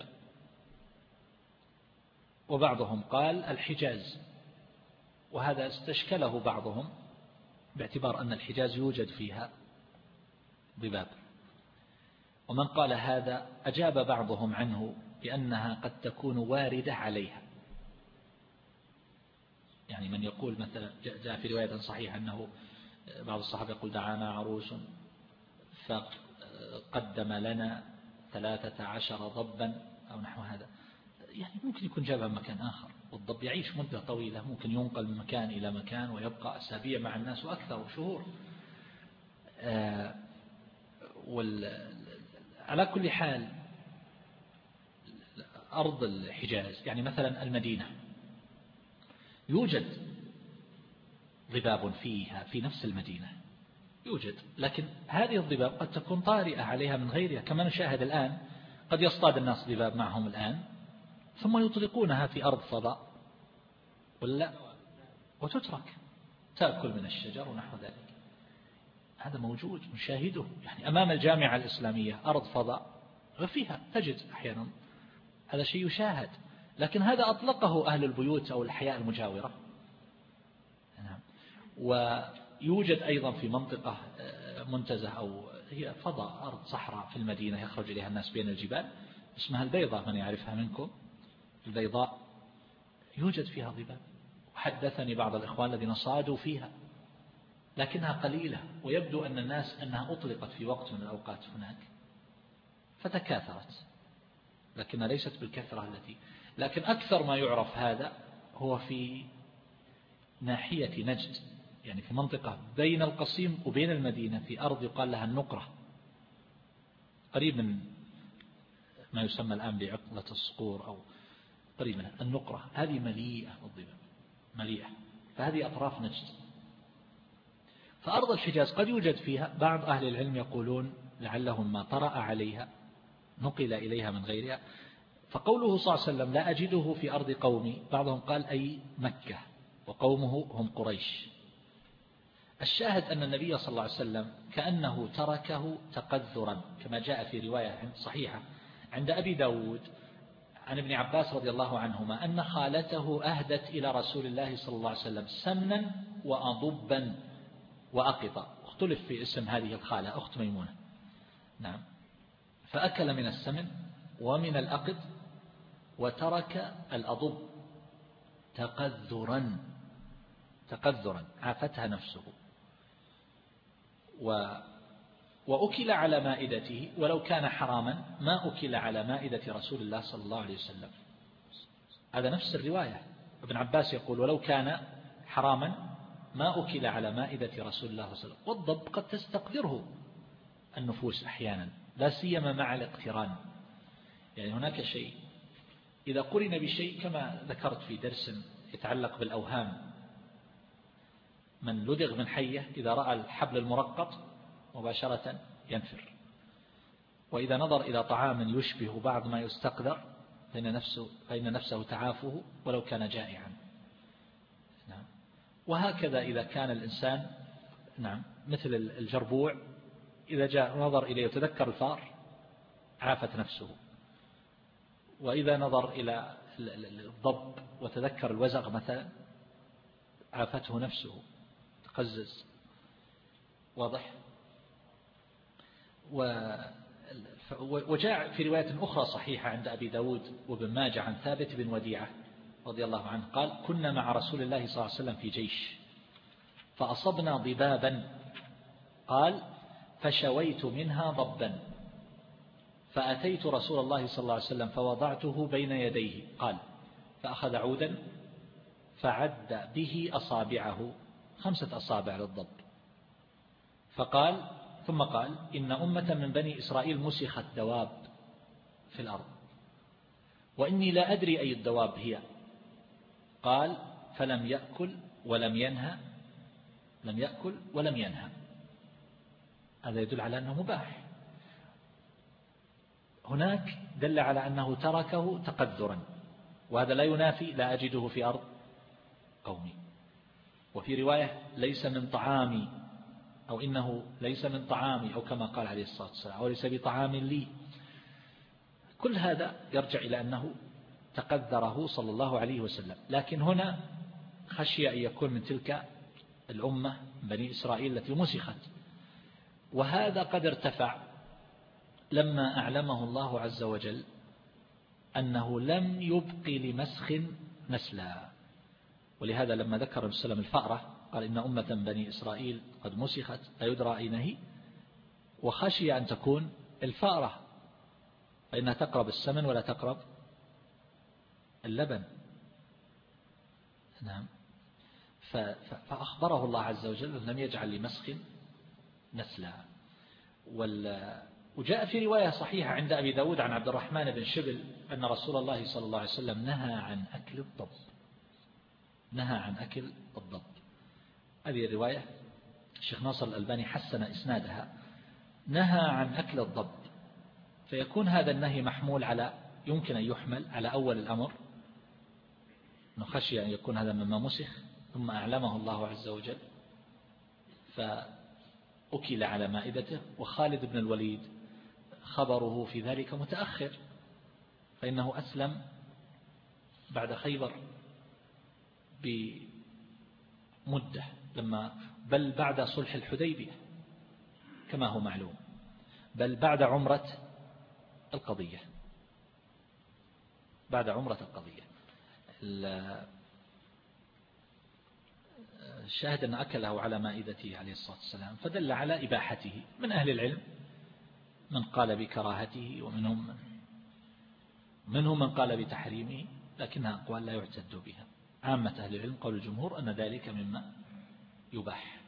وبعضهم قال الحجاز، وهذا استشكله بعضهم باعتبار أن الحجاز يوجد فيها ضباب. ومن قال هذا أجاب بعضهم عنه بأنها قد تكون واردة عليها. يعني من يقول مثلا جاء في رواية صحيحة أنه بعض الصحابة يقول دعانا عروس فقدم لنا ثلاثة عشر ضبا أو نحو هذا، يعني ممكن يكون جابها من مكان آخر، والضب يعيش مدة طويلة، ممكن ينقل من مكان إلى مكان ويبقى أسابيع مع الناس وأكثر وشهور. آه على كل حال أرض الحجاز يعني مثلا المدينة يوجد ضباب فيها في نفس المدينة يوجد، لكن هذه الضباب قد تكون طارئة عليها من غيرها، كما نشاهد الآن قد يصطاد الناس ضباب معهم الآن ثم يطلقونها في أرض فضاء ولا وتترك تأكل من الشجر ونحو ذلك. هذا موجود نشاهده يعني أمام الجامعة الإسلامية أرض فضاء وفيها تجد أحيانا، هذا شيء يشاهد، لكن هذا أطلقه أهل البيوت أو الأحياء المجاورة. ويوجد أيضا في منطقة منتزه أو هي فضاء أرض صحراء في المدينة يخرج إليها الناس بين الجبال اسمها البيضاء، من يعرفها منكم؟ البيضاء يوجد فيها ضباب، وحدثني بعض الإخوان الذين صادوا فيها، لكنها قليلة، ويبدو أن الناس أنها أطلقت في وقت من الأوقات هناك فتكاثرت، لكنها ليست بالكثرة التي. لكن أكثر ما يعرف هذا هو في ناحية نجد، يعني في منطقة بين القصيم وبين المدينة في أرض يقال لها النقرة، قريب من ما يسمى الآن بعقلة الصقور أو قريب من النقرة، هذه مليئة بالضباب مليئة، فهذه أطراف نجد. فأرض الحجاز قد يوجد فيها، بعض أهل العلم يقولون لعلهم ما طرأ عليها نقل إليها من غيرها. فقوله صلى الله عليه وسلم لا أجده في أرض قومي، بعضهم قال أي مكة وقومه هم قريش. الشاهد أن النبي صلى الله عليه وسلم كأنه تركه تقذرا، كما جاء في رواية صحيحة عند أبي داود عن ابن عباس رضي الله عنهما أن خالته أهدت إلى رسول الله صلى الله عليه وسلم سمنا وأضبا وأقطا، اختلف في اسم هذه الخالة أخت ميمونة، نعم، فأكل من السمن ومن الأقط وترك الأضب تقذرا تقذرا عافتها نفسه، و وأكل على مائدته، ولو كان حراما ما أكل على مائدة رسول الله صلى الله عليه وسلم. هذا نفس الرواية، ابن عباس يقول ولو كان حراما ما أكل على مائدة رسول الله صلى الله عليه وسلم. والضب قد تستقذره النفوس أحيانا، لا سيما مع الاقتران، يعني هناك شيء إذا قرن بشيء كما ذكرت في درس يتعلق بالأوهام، من لدغ من حية إذا رأى الحبل المرقط مباشرة ينفر، وإذا نظر إلى طعام يشبه بعض ما يستقذر فإن نفسه, فإن نفسه تعافه ولو كان جائعا. نعم. وهكذا إذا كان الإنسان نعم مثل الجربوع إذا جاء نظر إليه يتذكر الفار عافت نفسه، وإذا نظر إلى الضب وتذكر الوزغ مثلا عافته نفسه تقزز. واضح؟ وجاء في رواية أخرى صحيحة عند أبي داود وابن ماجه عن ثابت بن وديعة رضي الله عنه قال كنا مع رسول الله صلى الله عليه وسلم في جيش فأصبنا ضبابا، قال فشويت منها ضبا، فأتيت رسول الله صلى الله عليه وسلم فوضعته بين يديه. قال فأخذ عودا فعد به أصابعه، خمسة أصابع للضب، فقال ثم قال إن أمة من بني إسرائيل مسخت دواب في الأرض وإني لا أدري أي الدواب هي. قال فلم يأكل ولم ينهى، لم يأكل ولم ينهى. هذا يدل على أنه مباح. هناك دل على أنه تركه تقدرا، وهذا لا ينافي لا أجده في أرض قومي. وفي رواية ليس من طعامي، أو إنه ليس من طعامي، أو كما قال عليه الصلاة والسلام، أو ليس بطعام لي. كل هذا يرجع إلى أنه تقدره صلى الله عليه وسلم. لكن هنا خشي أن يكون من تلك الأمة بني إسرائيل التي مسخت، وهذا قد ارتفع لما أعلمه الله عز وجل أنه لم يبق لمسخ نسلا. ولهذا لما ذكر النبي صلى الله عليه وسلم الفأرة قال إن أمة بني إسرائيل قد مسخت لا يدرى أين هي، وخشي أن تكون الفأرة، فإنها تقرب السمن ولا تقرب اللبن. نعم. فأخبره الله عز وجل أن لم يجعل لمسخ نسلا. وجاء في رواية صحيحة عند أبي داود عن عبد الرحمن بن شبل أن رسول الله صلى الله عليه وسلم نهى عن أكل الضب، نهى عن أكل الضب. هذه الرواية الشيخ ناصر الألباني حسن إسنادها، نهى عن أكل الضب. فيكون هذا النهي محمول على، يمكن أن يحمل على أول الأمر، نخشي أن يكون هذا مما مسخ ثم أعلمه الله عز وجل فأكل على مائدته. وخالد بن الوليد خبره في ذلك متأخر، فإنه أسلم بعد خيبر بمدة، لما بل بعد صلح الحديبية كما هو معلوم، بل بعد عمرة القضية، بعد عمرة القضية. الشاهد أن أكله على مائدته عليه الصلاة والسلام، فدل على إباحته. من أهل العلم من قال بكراهته، ومنهم من منهم من قال بتحريمه، لكنها أقوال لا يعتد بها. عامة أهل العلم قول الجمهور أن ذلك مما يباح،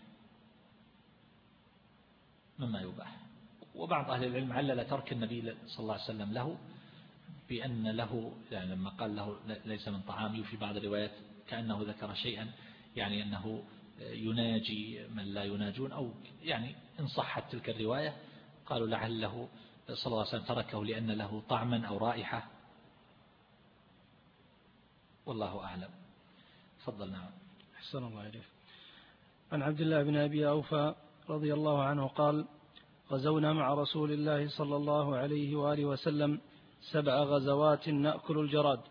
مما يباح. وبعض أهل العلم علل ترك النبي صلى الله عليه وسلم له بأن له، يعني لما قال له ليس من طعامي، وفي بعض الروايات كأنه ذكر شيئا يعني أنه يناجي من لا يناجون، أو يعني إن صحت تلك الرواية قالوا لعله صلى الله عليه وسلم تركه لأن له طعما أو رائحة، والله أعلم. تفضل. نعم. أحسن الله إليك. عن عبد الله بن أبي أوفى رضي الله عنه قال: غزونا مع رسول الله صلى الله عليه وآله وسلم سبع غزوات نأكل الجراد.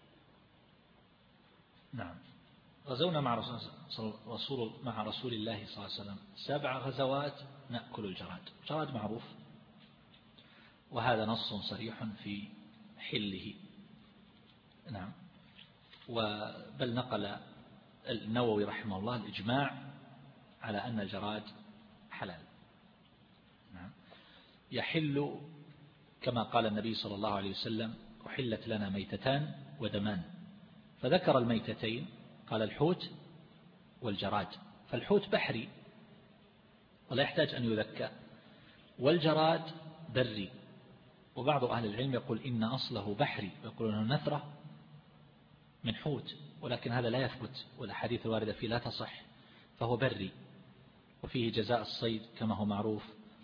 نعم. غزونا مع رسول, رسول مع رسول الله صلى الله عليه وسلم سبع غزوات نأكل الجراد. الجراد معروف، وهذا نص صريح في حله. نعم. وبل نقل النووي رحمه الله الإجماع على أن الجراد حلال. نعم. يحل كما قال النبي صلى الله عليه وسلم: أحلت لنا ميتتان ودمان. فذكر الميتتين، قال الحوت والجراد. فالحوت بحري ولا يحتاج أن يذكى، والجراد بري. وبعض أهل العلم يقول إن أصله بحري، يقولون أنه نثرة من حوت، ولكن هذا لا يثبت، والأحاديث الواردة فيه لا تصح، فهو بري وفيه جزاء الصيد كما هو معروف،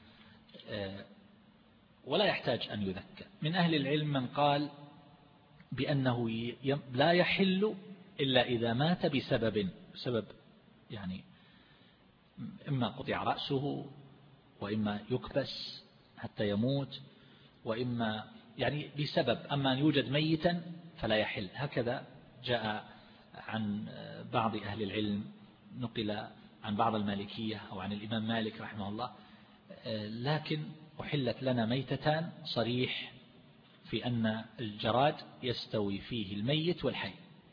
ولا يحتاج أن يذكى. من أهل العلم من قال بأنه لا يحل إلا إذا مات بسبب سبب يعني إما قطع رأسه، وإما يكبس حتى يموت، وإما يعني بسبب. أما أن يوجد ميتا فلا يحل. هكذا جاء عن بعض أهل العلم، نقل عن بعض المالكية أو عن الإمام مالك رحمه الله. لكن أحلت لنا ميتتان صريح في أن الجراد يستوي فيه الميت والحي،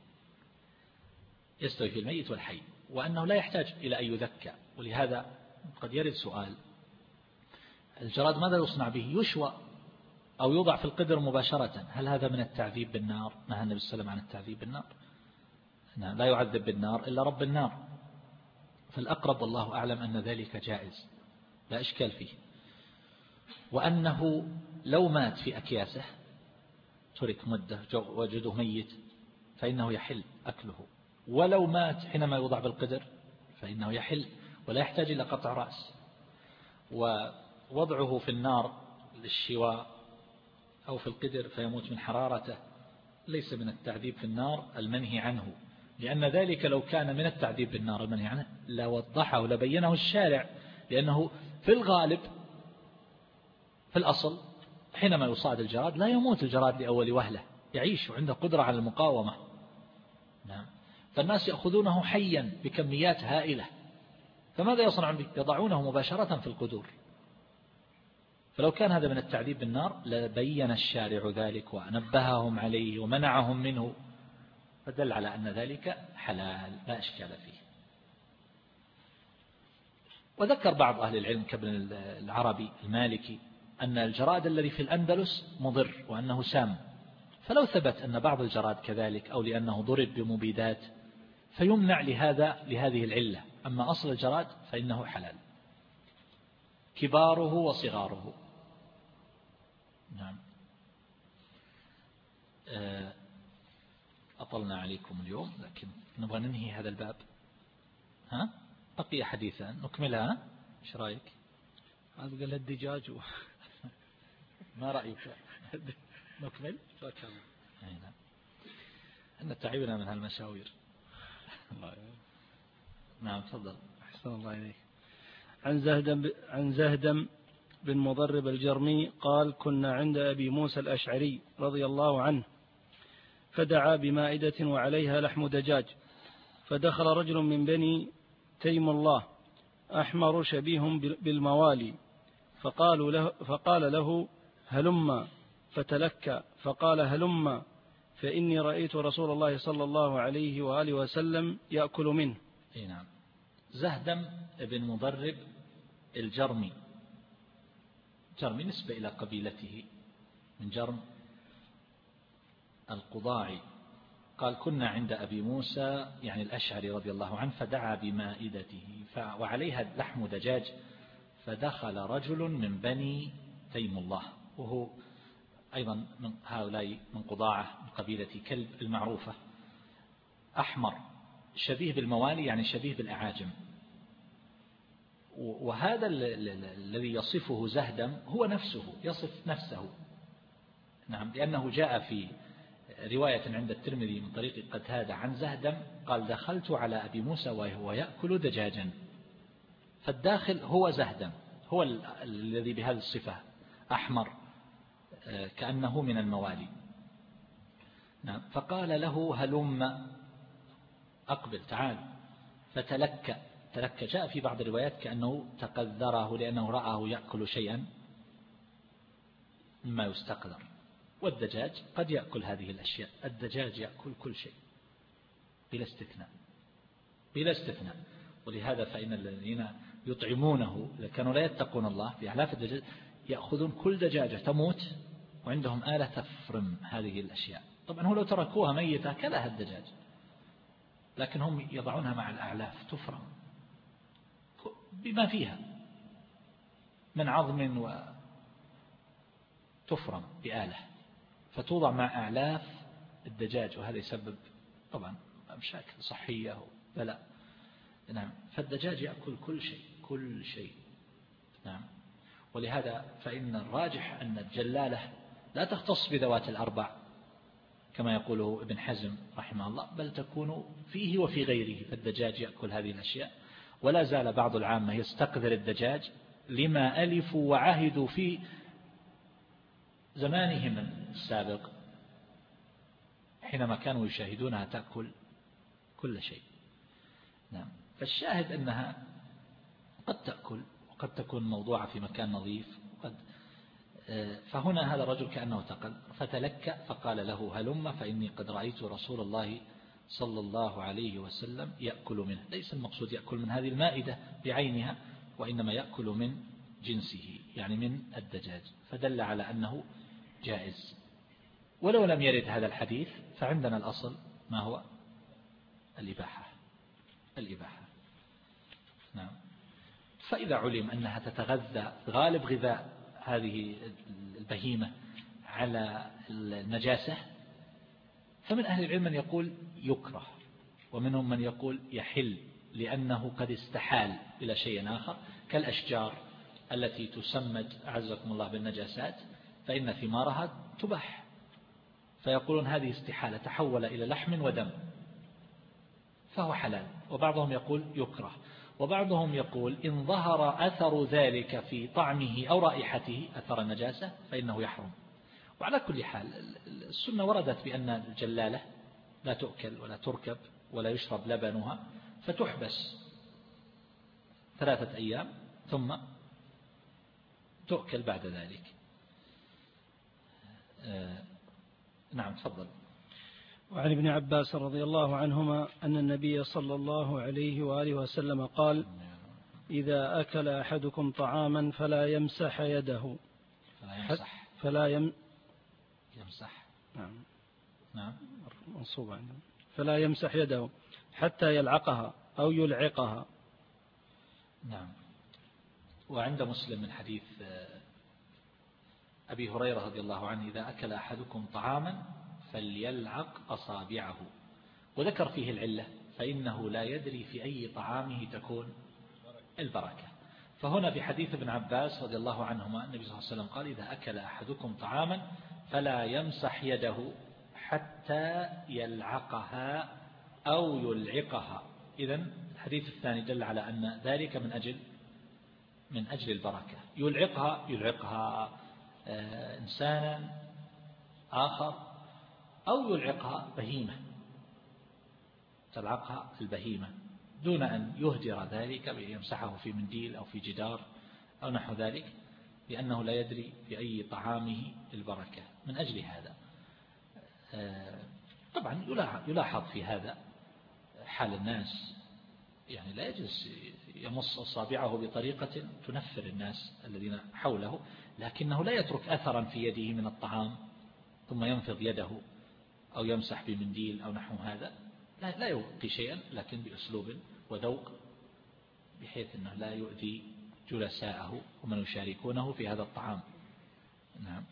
يستوي فيه الميت والحي، وأنه لا يحتاج إلى أن يذكى. ولهذا قد يرد سؤال: الجراد ماذا يصنع به؟ يشوى أو يوضع في القدر مباشرة، هل هذا من التعذيب بالنار؟ نهى النبي صلى الله عليه وسلم عن التعذيب بالنار، لا يعذب بالنار إلا رب النار. فالأقرب والله أعلم أن ذلك جائز لا إشكال فيه، وأنه لو مات في أكياسه ترك مدة وجده ميت فإنه يحل أكله، ولو مات حينما يوضع بالقدر فإنه يحل ولا يحتاج إلى قطع رأس. ووضعه في النار للشواء أو في القدر فيموت من حرارته ليس من التعذيب في النار المنهي عنه، لأن ذلك لو كان من التعذيب بالنار المنهي عنه لوضحه لبينه الشارع، لأنه في الغالب في الأصل حينما يصاد الجراد لا يموت الجراد لأول وهلة، يعيش وعنده قدرة على المقاومة. نعم. فالناس يأخذونه حيا بكميات هائلة، فماذا يصنعون به؟ يضعونه مباشرة في القدور. فلو كان هذا من التعذيب بالنار لبين الشارع ذلك ونبههم عليه ومنعهم منه، فدل على أن ذلك حلال لا إشكال فيه. وذكر بعض أهل العلم كابن العربي المالكي أن الجراد الذي في الأندلس مضر وأنه سام، فلو ثبت أن بعض الجراد كذلك أو لأنه ضرب بمبيدات فيمنع لهذا لهذه العلة، أما أصل الجراد فإنه حلال كباره وصغاره. نعم. أطلنا عليكم اليوم لكن نبغى ننهي هذا الباب. ها بقي حديثا نكملها، ايش رايك؟ هذا قال الدجاج و... ما رأيك؟ نكمل؟ نعم. أن تعبنا من هالمشاوير. نعم تفضل. أحسن الله إليك. عن زهدم عن زهدم بن مضرب الجرمي قال: كنا عند أبي موسى الأشعري رضي الله عنه فدعا بمائدة وعليها لحم دجاج، فدخل رجل من بني تيم الله أحمر شبيه بالموالي، فقالوا له فقال له: هلم، فتلكى فقال: هلم، فإني رأيت رسول الله صلى الله عليه وآله وسلم يأكل منه. اي نعم. زهدم بن مضرب الجرمي، جرمي نسبة إلى قبيلته من جرم القضاعي، قال: كنا عند أبي موسى يعني الأشعري رضي الله عنه فدعا بمائدته وعليها لحم دجاج، فدخل رجل من بني تيم الله، وهو أيضا من هؤلاء من قضاعة من قبيلة كلب المعروفة، أحمر شبيه بالموالي يعني شبيه بالأعاجم. وهذا الذي يصفه زهدم هو نفسه يصف نفسه. نعم. لأنه جاء في رواية عند الترمذي من طريق قتادة عن زهدم قال: دخلت على أبي موسى وهو يأكل دجاجا، فالداخل هو زهدم، هو الذي بهذه الصفة أحمر كأنه من الموالي. نعم. فقال له: هلم، أقبل تعال، فتلك تلك جاء في بعض الروايات كأنه تقذره لأنه رآه يأكل شيئا مما يستقذر، والدجاج قد يأكل هذه الأشياء، الدجاج يأكل كل شيء بلا استثناء بلا استثناء. ولهذا فإن الذين يطعمونه إذا كانوا لا يتقون الله في أعلاف الدجاج يأخذون كل دجاجة تموت وعندهم آلة تفرم هذه الأشياء. طبعا هو لو تركوها ميتة كلها الدجاج، لكن هم يضعونها مع الأعلاف تفرم بما فيها من عظم وتفرم بآلة، فتوضع مع أعلاف الدجاج، وهذا يسبب طبعا مشاكل صحية بلاء. نعم. فالدجاج يأكل كل شيء كل شيء. نعم. ولهذا فإن الراجح أن الجلالة لا تختص بذوات الأربع كما يقوله ابن حزم رحمه الله، بل تكون فيه وفي غيره، فالدجاج يأكل هذه الأشياء. ولا زال بعض العامة يستقذر الدجاج لما ألفوا وعهدوا في زمانهم السابق حينما كانوا يشاهدونها تأكل كل شيء. نعم. فالشاهد أنها قد تأكل وقد تكون موضوعة في مكان نظيف وقد فهنا هذا الرجل كأنه تقل فتلك فقال له: هلم، فإني قد رأيت رسول الله صلى الله عليه وسلم يأكل منه. ليس المقصود يأكل من هذه المائدة بعينها، وإنما يأكل من جنسه يعني من الدجاج، فدل على أنه جائز. ولو لم يرد هذا الحديث فعندنا الأصل ما هو الإباحة الإباحة نعم. فإذا علم أنها تتغذى غالب غذاء هذه البهيمة على النجاسة فمن أهل العلم من يقول يكره، ومنهم من يقول يحل لأنه قد استحال إلى شيء آخر كالأشجار التي تسمد أعزكم الله بالنجاسات فإن ثمارها تباح، فيقولون هذه استحالة تحول إلى لحم ودم فهو حلال. وبعضهم يقول يكره، وبعضهم يقول إن ظهر أثر ذلك في طعمه أو رائحته أثر النجاسة فإنه يحرم. وعلى كل حال السنة وردت بأن الجلالة لا تؤكل ولا تركب ولا يشرب لبنها فتحبس ثلاثة أيام ثم تؤكل بعد ذلك. آه نعم تفضل. وعن ابن عباس رضي الله عنهما أن النبي صلى الله عليه وآله وسلم قال إذا أكل أحدكم طعاما فلا يمسح يده فلا يمسح فلا يم يمسح نعم نعم منصوب عندنا فلا يمسح يده حتى يلعقها أو يلعقها. نعم. وعند مسلم من حديث أبي هريرة رضي الله عنه إذا أكل أحدكم طعاما فليلعق أصابعه، وذكر فيه العلة فإنه لا يدري في أي طعامه تكون البركة. فهنا في حديث ابن عباس رضي الله عنهما النبي صلى الله عليه وسلم قال إذا أكل أحدكم طعاما فلا يمسح يده حتى يلعقها أو يلعقها. إذن الحديث الثاني دل على أن ذلك من أجل من أجل البركة. يلعقها يلعقها آه إنسانا آخر أو يلعقها بهيمة تلعقها البهيمة دون أن يهدر ذلك بيمسحه في منديل أو في جدار أو نحو ذلك، لأنه لا يدري في أي طعامه البركة. من أجل هذا طبعا يلاحظ في هذا حال الناس، يعني لا يجلس يمص أصابعه بطريقة تنفر الناس الذين حوله، لكنه لا يترك أثرا في يده من الطعام ثم ينفض يده أو يمسح بمنديل أو نحو هذا، لا, لا يوقي شيئا لكن بأسلوب وذوق بحيث أنه لا يؤذي جلساءه ومن يشاركونه في هذا الطعام. نعم.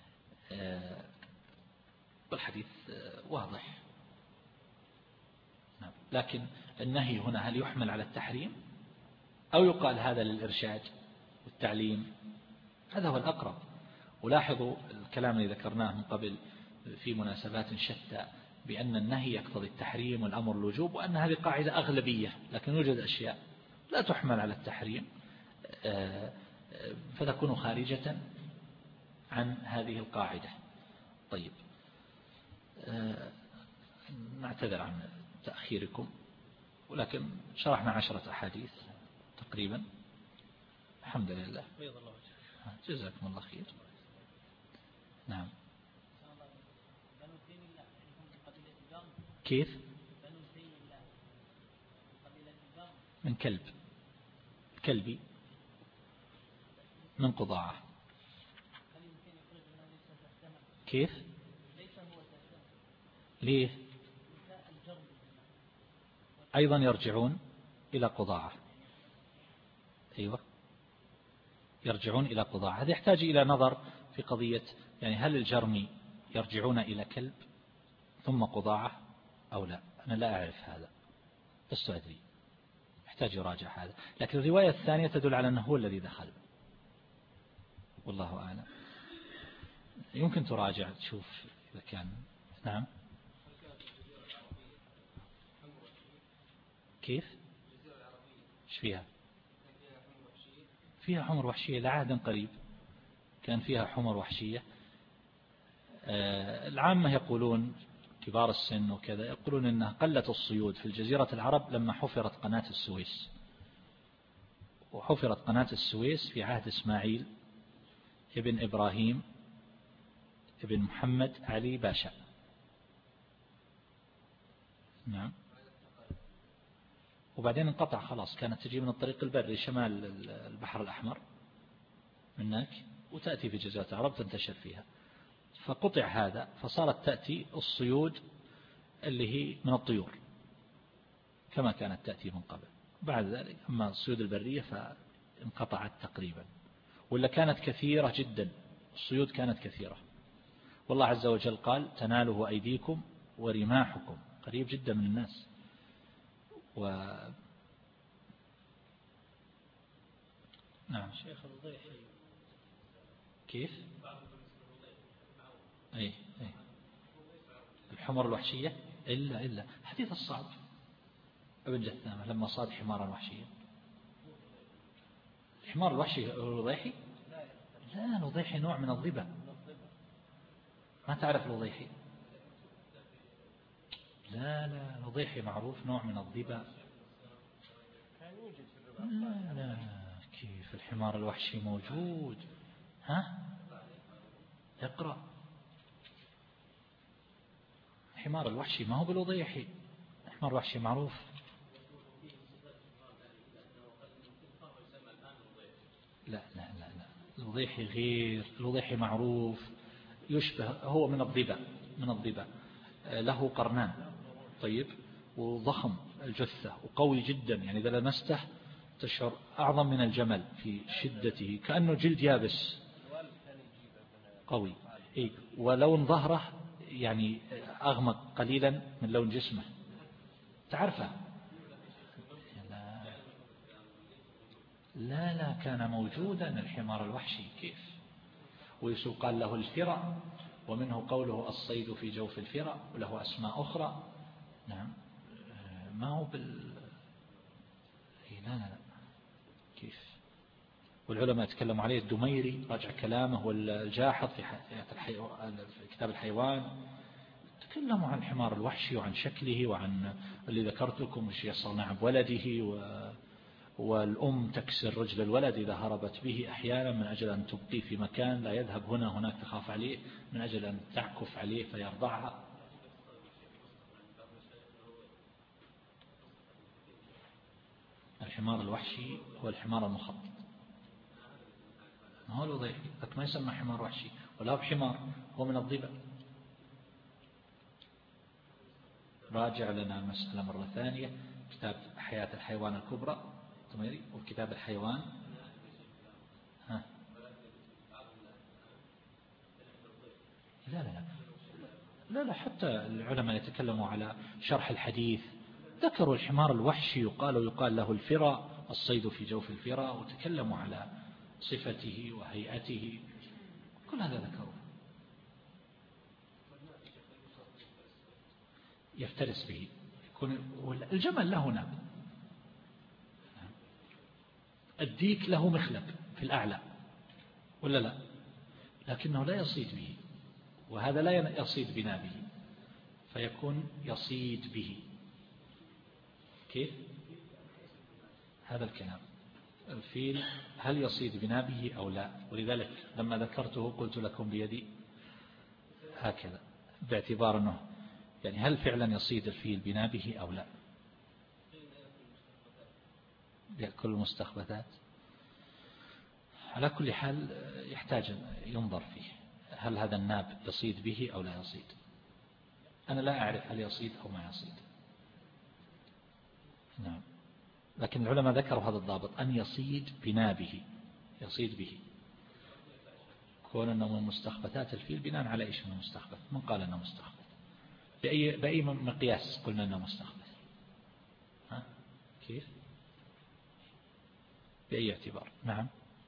والحديث واضح. نعم. لكن النهي هنا هل يحمل على التحريم أو يقال هذا للإرشاد والتعليم؟ هذا هو الأقرب. ولاحظوا الكلام الذي ذكرناه من قبل في مناسبات شتى بأن النهي يقتضي التحريم والأمر الوجوب، وأن هذه قاعدة أغلبية، لكن يوجد أشياء لا تحمل على التحريم فتكون خارجة عن هذه القاعدة. طيب نعتذر عن تأخيركم، ولكن شرحنا عشرة أحاديث تقريبا الحمد لله. جزاكم الله خير. نعم. كيف؟ من كلب كلبي من قضاعة. كيف؟ ليه؟ أيضا يرجعون إلى قضاعة. أيوة يرجعون إلى قضاعة. هذا يحتاج إلى نظر في قضية، يعني هل الجرمي يرجعون إلى كلب ثم قضاعة أو لا؟ أنا لا أعرف هذا بس أدري، يحتاج يراجع هذا. لكن الرواية الثانية تدل على أنه هو الذي دخل، والله أعلم. يمكن تراجع تشوف إذا كان. نعم. كيف؟ إيش فيها؟ فيها حمر وحشية لعهد قريب كان فيها حمر وحشية. العامة يقولون كبار السن وكذا يقولون أنها قلت الصيود في الجزيرة العرب لما حفرت قناة السويس، وحفرت قناة السويس في عهد إسماعيل ابن إبراهيم ابن محمد علي باشا. نعم. وبعدين انقطع خلاص، كانت تجي من الطريق البري شمال البحر الأحمر من هناك وتأتي في جزيرة العرب تنتشر فيها. فقطع هذا، فصارت تأتي الصيود اللي هي من الطيور كما كانت تأتي من قبل. بعد ذلك أما الصيود البرية فانقطعت تقريبا، ولا كانت كثيرة جدا، الصيود كانت كثيرة. والله عز وجل قال تناله أيديكم ورماحكم، قريب جدا من الناس. و نعم شيخ الضيحي كيف؟ أي أي الحمر الوحشية إلا إلا حديث الصعب ابن جثامة لما صاد حمارا وحشيا. الحمار الوحشي الوضيحي؟ لا، الوضيحي نوع من الظبا. ما تعرف الوضيحي؟ لا لا، الوضيحي معروف نوع من الظبا. لا لا، كيف الحمار الوحشي موجود؟ ها اقرأ. الحمار الوحشي ما هو بالوضيحي، الحمار الوحشي معروف. لا لا لا لا، الوضيحي غير، الوضيحي معروف يشبه، هو من الضبا، من الضبا، له قرنان طيب، وضخم الجثة وقوي جدا، يعني إذا لمسته تشعر أعظم من الجمل في شدته، كأنه جلد يابس قوي. إيه، ولون ظهره يعني أغمق قليلا من لون جسمه، تعرفه؟ لا لا لا، كان موجودا الحمار الوحشي كيف. ويقال له الفرا، ومنه قوله الصيد في جوف الفرا، وله أسماء أخرى. نعم، ما هو بال لا لا لا كيف. والعلماء يتكلموا عليه، الدميري راجع كلامه، والجاحظ في في كتاب الحيوان تكلموا عن الحمار الوحشي وعن شكله، وعن اللي ذكرت لكم وش يصنع بولده، و والأم تكسر رجل الولد إذا هربت به أحيانا من أجل أن تبقيه في مكان لا يذهب هنا هناك، تخاف عليه من أجل أن تعكف عليه فيرضعها. الحمار الوحشي هو الحمار المخطط، ما هو الوضيحي، لكن ما يسمى حمار وحشي ولا بحمار، هو من الضبا. راجع لنا المسألة مرة ثانية، كتاب حياة الحيوان الكبرى وكتاب الحيوان. ها. لا لا لا لا لا، حتى العلماء يتكلموا على شرح الحديث ذكروا الحمار الوحشي، يقال ويقال له الفرا، الصيد في جوف الفرا، وتكلموا على صفته وهيئته، كل هذا ذكروا. يفترس به، يكون الجمل له ناب، الديك له مخلب في الأعلى ولا لا، لكنه لا يصيد به، وهذا لا يصيد بنابه، فيكون يصيد به. كيف هذا الكلام؟ الفيل هل يصيد بنابه أو لا؟ ولذلك لما ذكرته قلت لكم بيدي هكذا، باعتبار أنه يعني هل فعلا يصيد الفيل بنابه أو لا؟ يأكل المستخبثات. على كل حال يحتاج ينظر فيه، هل هذا الناب يصيد به أو لا يصيد. أنا لا أعرف هل يصيد أو ما يصيد. نعم، لكن العلماء ذكروا هذا الضابط، أن يصيد بنابه، يصيد به. كون أنه من مستخبثات الفيل بناء على إيش من مستخبث؟ من قال أنه مستخبث؟ بأي, بأي مقياس قلنا أنه مستخبث؟ ها؟ كيف؟ بأي اعتبار؟ نعم.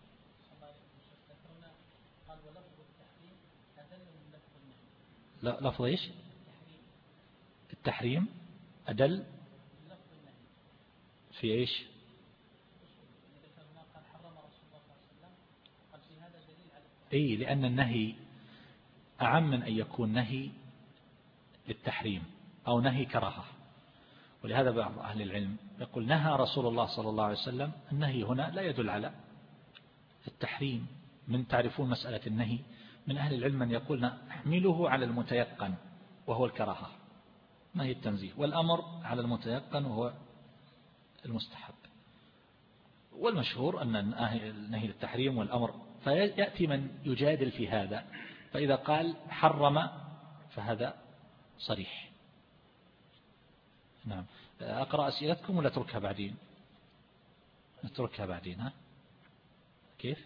لا، لفظ إيش؟ التحريم أدل في إيش؟ أي، لأن النهي أعم من أن يكون نهي للتحريم أو نهي كراهة. ولهذا بعض أهل العلم يقول نهى رسول الله صلى الله عليه وسلم، النهي هنا لا يدل على التحريم. من تعرفون مسألة النهي، من أهل العلم من يقول نحمله على المتيقن وهو الكراهة، نهي التنزيه، والأمر على المتيقن وهو المستحب. والمشهور أن النهي للتحريم والأمر، فيأتي من يجادل في هذا فإذا قال حرم فهذا صريح. نعم. أقرأ أسئلتكم ولا أتركها بعدين؟ نتركها بعدين. ها كيف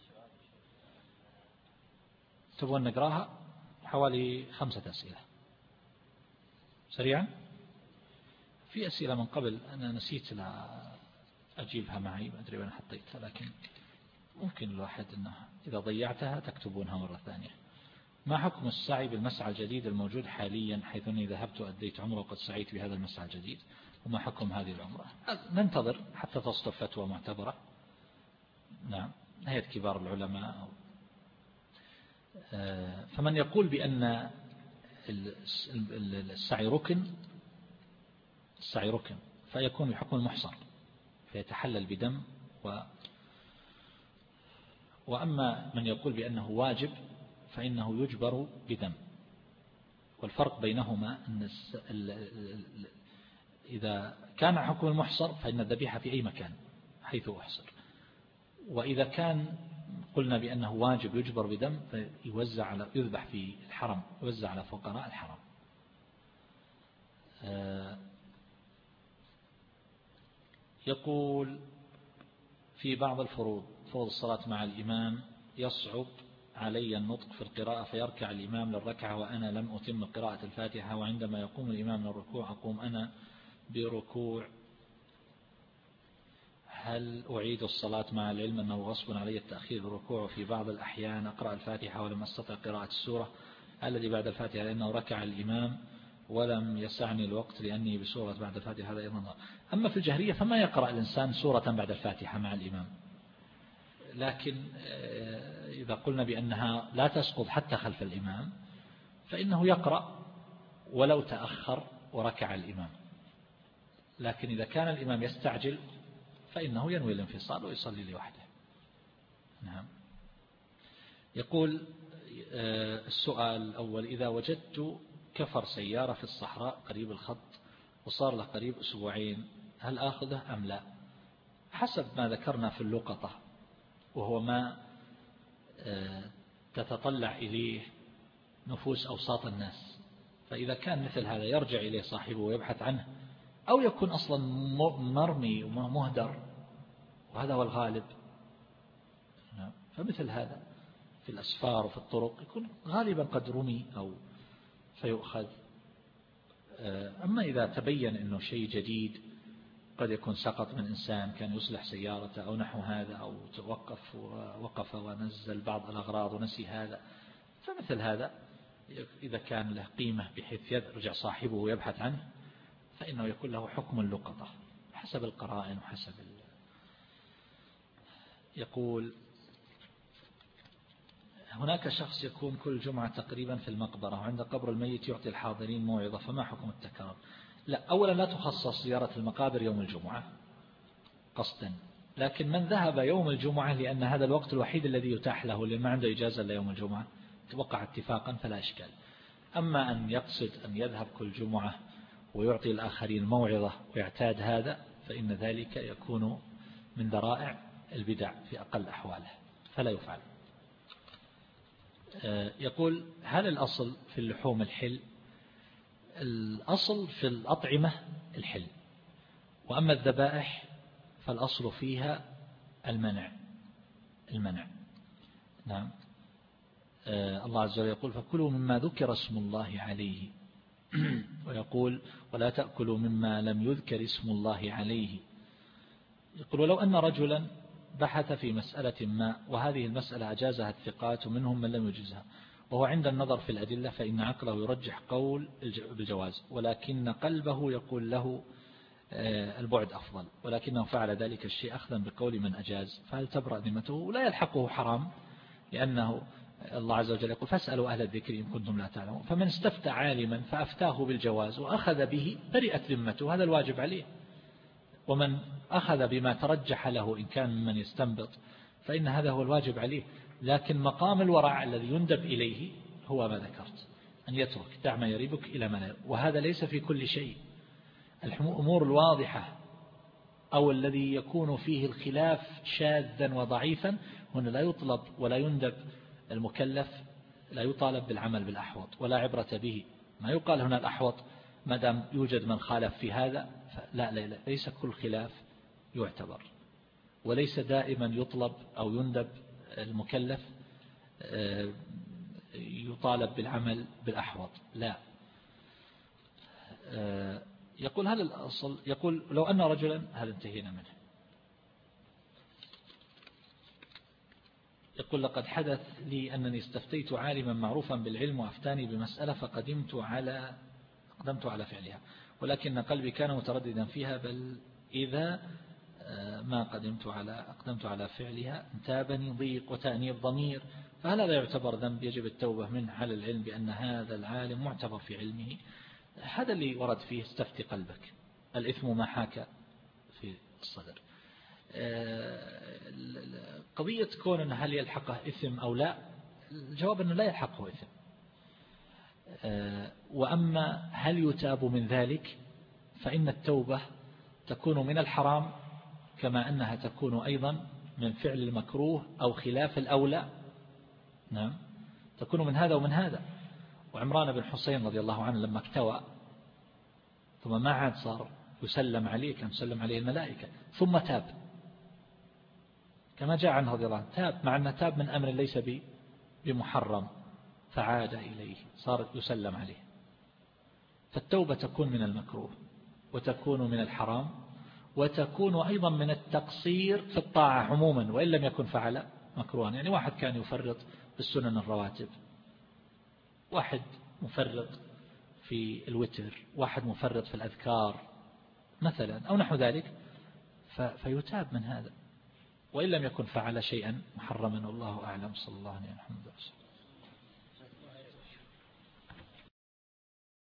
تبغون نقراها؟ حوالي خمسة أسئلة سريعا. في أسئلة من قبل أنا نسيت لا أجيبها معي، ما أدري وين حطيتها، لكن ممكن الواحد أنه إذا ضيعتها تكتبونها مرة ثانية. ما حكم السعي بالمسعى الجديد الموجود حاليا، حيث أني ذهبت وأديت عمره وقد سعيت بهذا المسعى الجديد، وما حكم هذه العمرة؟ ننتظر حتى تصدر فتوى معتبرة. نعم. هيئة كبار العلماء. فمن يقول بأن السعي ركن السعي ركن فيكون بحكم المحصر، فيتحلل بدم. و وأما من يقول بأنه واجب فإنه يجبر بدم. والفرق بينهما أن إذا كان حكم المحصر فإن الذبيحة في أي مكان حيث أحصر، وإذا كان قلنا بأنه واجب يجبر بدم فيوزع على يذبح في الحرم، يوزع على فقراء الحرم. يقول في بعض الفروض فروض الصلاة مع الإمام يصعب علي النطق في القراءة، فيركع الإمام للركعة وأنا لم أتم قراءة الفاتحة، وعندما يقوم الإمام من الركوع أقوم أنا بركوع، هل أعيد الصلاة مع العلم أنه غصب علي التأخير بالركوع؟ وفي بعض الأحيان أقرأ الفاتحة ولم أستطع قراءة السورة الذي بعد الفاتحة لأنه ركع الإمام ولم يسعني الوقت لأني بسورة بعد الفاتحة هذا أيضا. أما في الجهرية فما يقرأ الإنسان سورة بعد الفاتحة مع الإمام، لكن إذا قلنا بأنها لا تسقط حتى خلف الإمام فإنه يقرأ ولو تأخر وركع الإمام، لكن إذا كان الإمام يستعجل فإنه ينوي الانفصال ويصلي لوحده. نعم. يقول السؤال الأول: إذا وجدت كفر سيارة في الصحراء قريب الخط وصار له قريب أسبوعين هل آخذه أم لا؟ حسب ما ذكرنا في اللقطة، وهو ما تتطلع إليه نفوس أوساط الناس. فإذا كان مثل هذا يرجع إليه صاحبه ويبحث عنه، أو يكون أصلا مرمي ومهدر وهذا هو الغالب، فمثل هذا في الأسفار وفي الطرق يكون غالبا قد رمي أو فيؤخذ. أما إذا تبين أنه شيء جديد قد يكون سقط من إنسان كان يصلح سيارته أو نحو هذا، أو توقف ووقف ونزل بعض الأغراض ونسي هذا، فمثل هذا إذا كان له قيمة بحيث يرجع صاحبه ويبحث عنه فإنه يكون له حكم اللقطة حسب القرائن وحسب ال... يقول: هناك شخص يكون كل جمعة تقريبا في المقبرة وعند قبر الميت يعطي الحاضرين موعظة، فما حكم التكرار؟ لا، أولا لا تخصص زيارة المقابر يوم الجمعة قصدا، لكن من ذهب يوم الجمعة لأن هذا الوقت الوحيد الذي يتاح له لما عنده إجازة ليوم الجمعة توقع اتفاقا فلا إشكال. أما أن يقصد أن يذهب كل جمعة ويعطي الآخرين موعظة ويعتاد هذا فإن ذلك يكون من ذرائع البدع في أقل أحواله فلا يفعل. يقول: هل الأصل في اللحوم الحل؟ الأصل في الأطعمة الحل، وأما الذبائح فالأصل فيها المنع المنع نعم. الله عز وجل يقول: فكلوا مما ذكر اسم الله عليه، ويقول: ولا تأكلوا مما لم يذكر اسم الله عليه. يقول: ولو أن رجلا بحث في مسألة ما وهذه المسألة أجازها الثقات ومنهم من لم يجزها، وهو عند النظر في الأدلة فإن عقله يرجح قول بالجواز، ولكن قلبه يقول له البعد أفضل، ولكنه فعل ذلك الشيء أخذا بقول من أجاز، فهل تبرأ ذمته؟ ولا يلحقه حرام، لأنه الله عز وجل يقول: فاسألوا أهل الذكر إن كنتم لا تعلمون. فمن استفتى عالما فأفتاه بالجواز وأخذ به برئت ذمته، هذا الواجب عليه. ومن أخذ بما ترجح له إن كان ممن يستنبط فإن هذا هو الواجب عليه. لكن مقام الورع الذي يندب إليه هو ما ذكرت، أن يترك دع ما يريبك إلى ما لا يريبك، وهذا ليس في كل شيء. الأمور الواضحة أو الذي يكون فيه الخلاف شاذا وضعيفا هنا لا يطلب ولا يندب المكلف لا يطالب بالعمل بالأحوط ولا عبرة به. ما يقال هنا الأحوط ما دام يوجد من خالف في هذا، لا لا لا ليس كل خلاف يعتبر، وليس دائما يطلب أو يندب المكلف يطالب بالعمل بالأحوط، لا. يقول هل الأصل، يقول لو أن رجلا، هل انتهينا منه، يقول لقد حدث لي أنني استفتيت عالما معروفا بالعلم وأفتاني بمسألة فقدمت على قدمت على فعلها، ولكن قلبي كان مترددا فيها، بل إذا ما قدمت على أقدمت على فعلها انتابني ضيق وتأنيب ضمير، فهل هذا يعتبر ذنب يجب التوبة منه على العلم بأن هذا العالم معتبر في علمه؟ هذا اللي ورد فيه استفتي قلبك، الإثم ما حاك في الصدر. قضية كون أن هل يلحقه إثم أو لا، الجواب أنه لا يلحقه إثم. وأما هل يتاب من ذلك، فإن التوبة تكون من الحرام كما أنها تكون أيضا من فعل المكروه أو خلاف الأولى. نعم، تكون من هذا ومن هذا. وعمران بن حسين رضي الله عنه لما اكتوى ثم ما عاد صار يسلم عليه، كان يسلم عليه الملائكة، ثم تاب كما جاء عنه رضي الله عنه، تاب مع أنه تاب من أمر ليس بمحرم، فعاد إليه صار يسلم عليه. فالتوبة تكون من المكروه وتكون من الحرام وتكون أيضا من التقصير في الطاعة عموما وإن لم يكن فعل مكروها. يعني واحد كان يفرط بالسنن الرواتب، واحد مفرط في الوتر، واحد مفرط في الأذكار مثلا أو نحو ذلك، فيتاب من هذا وإن لم يكن فعل شيئا محرما، والله أعلم. صلى الله عليه وسلم.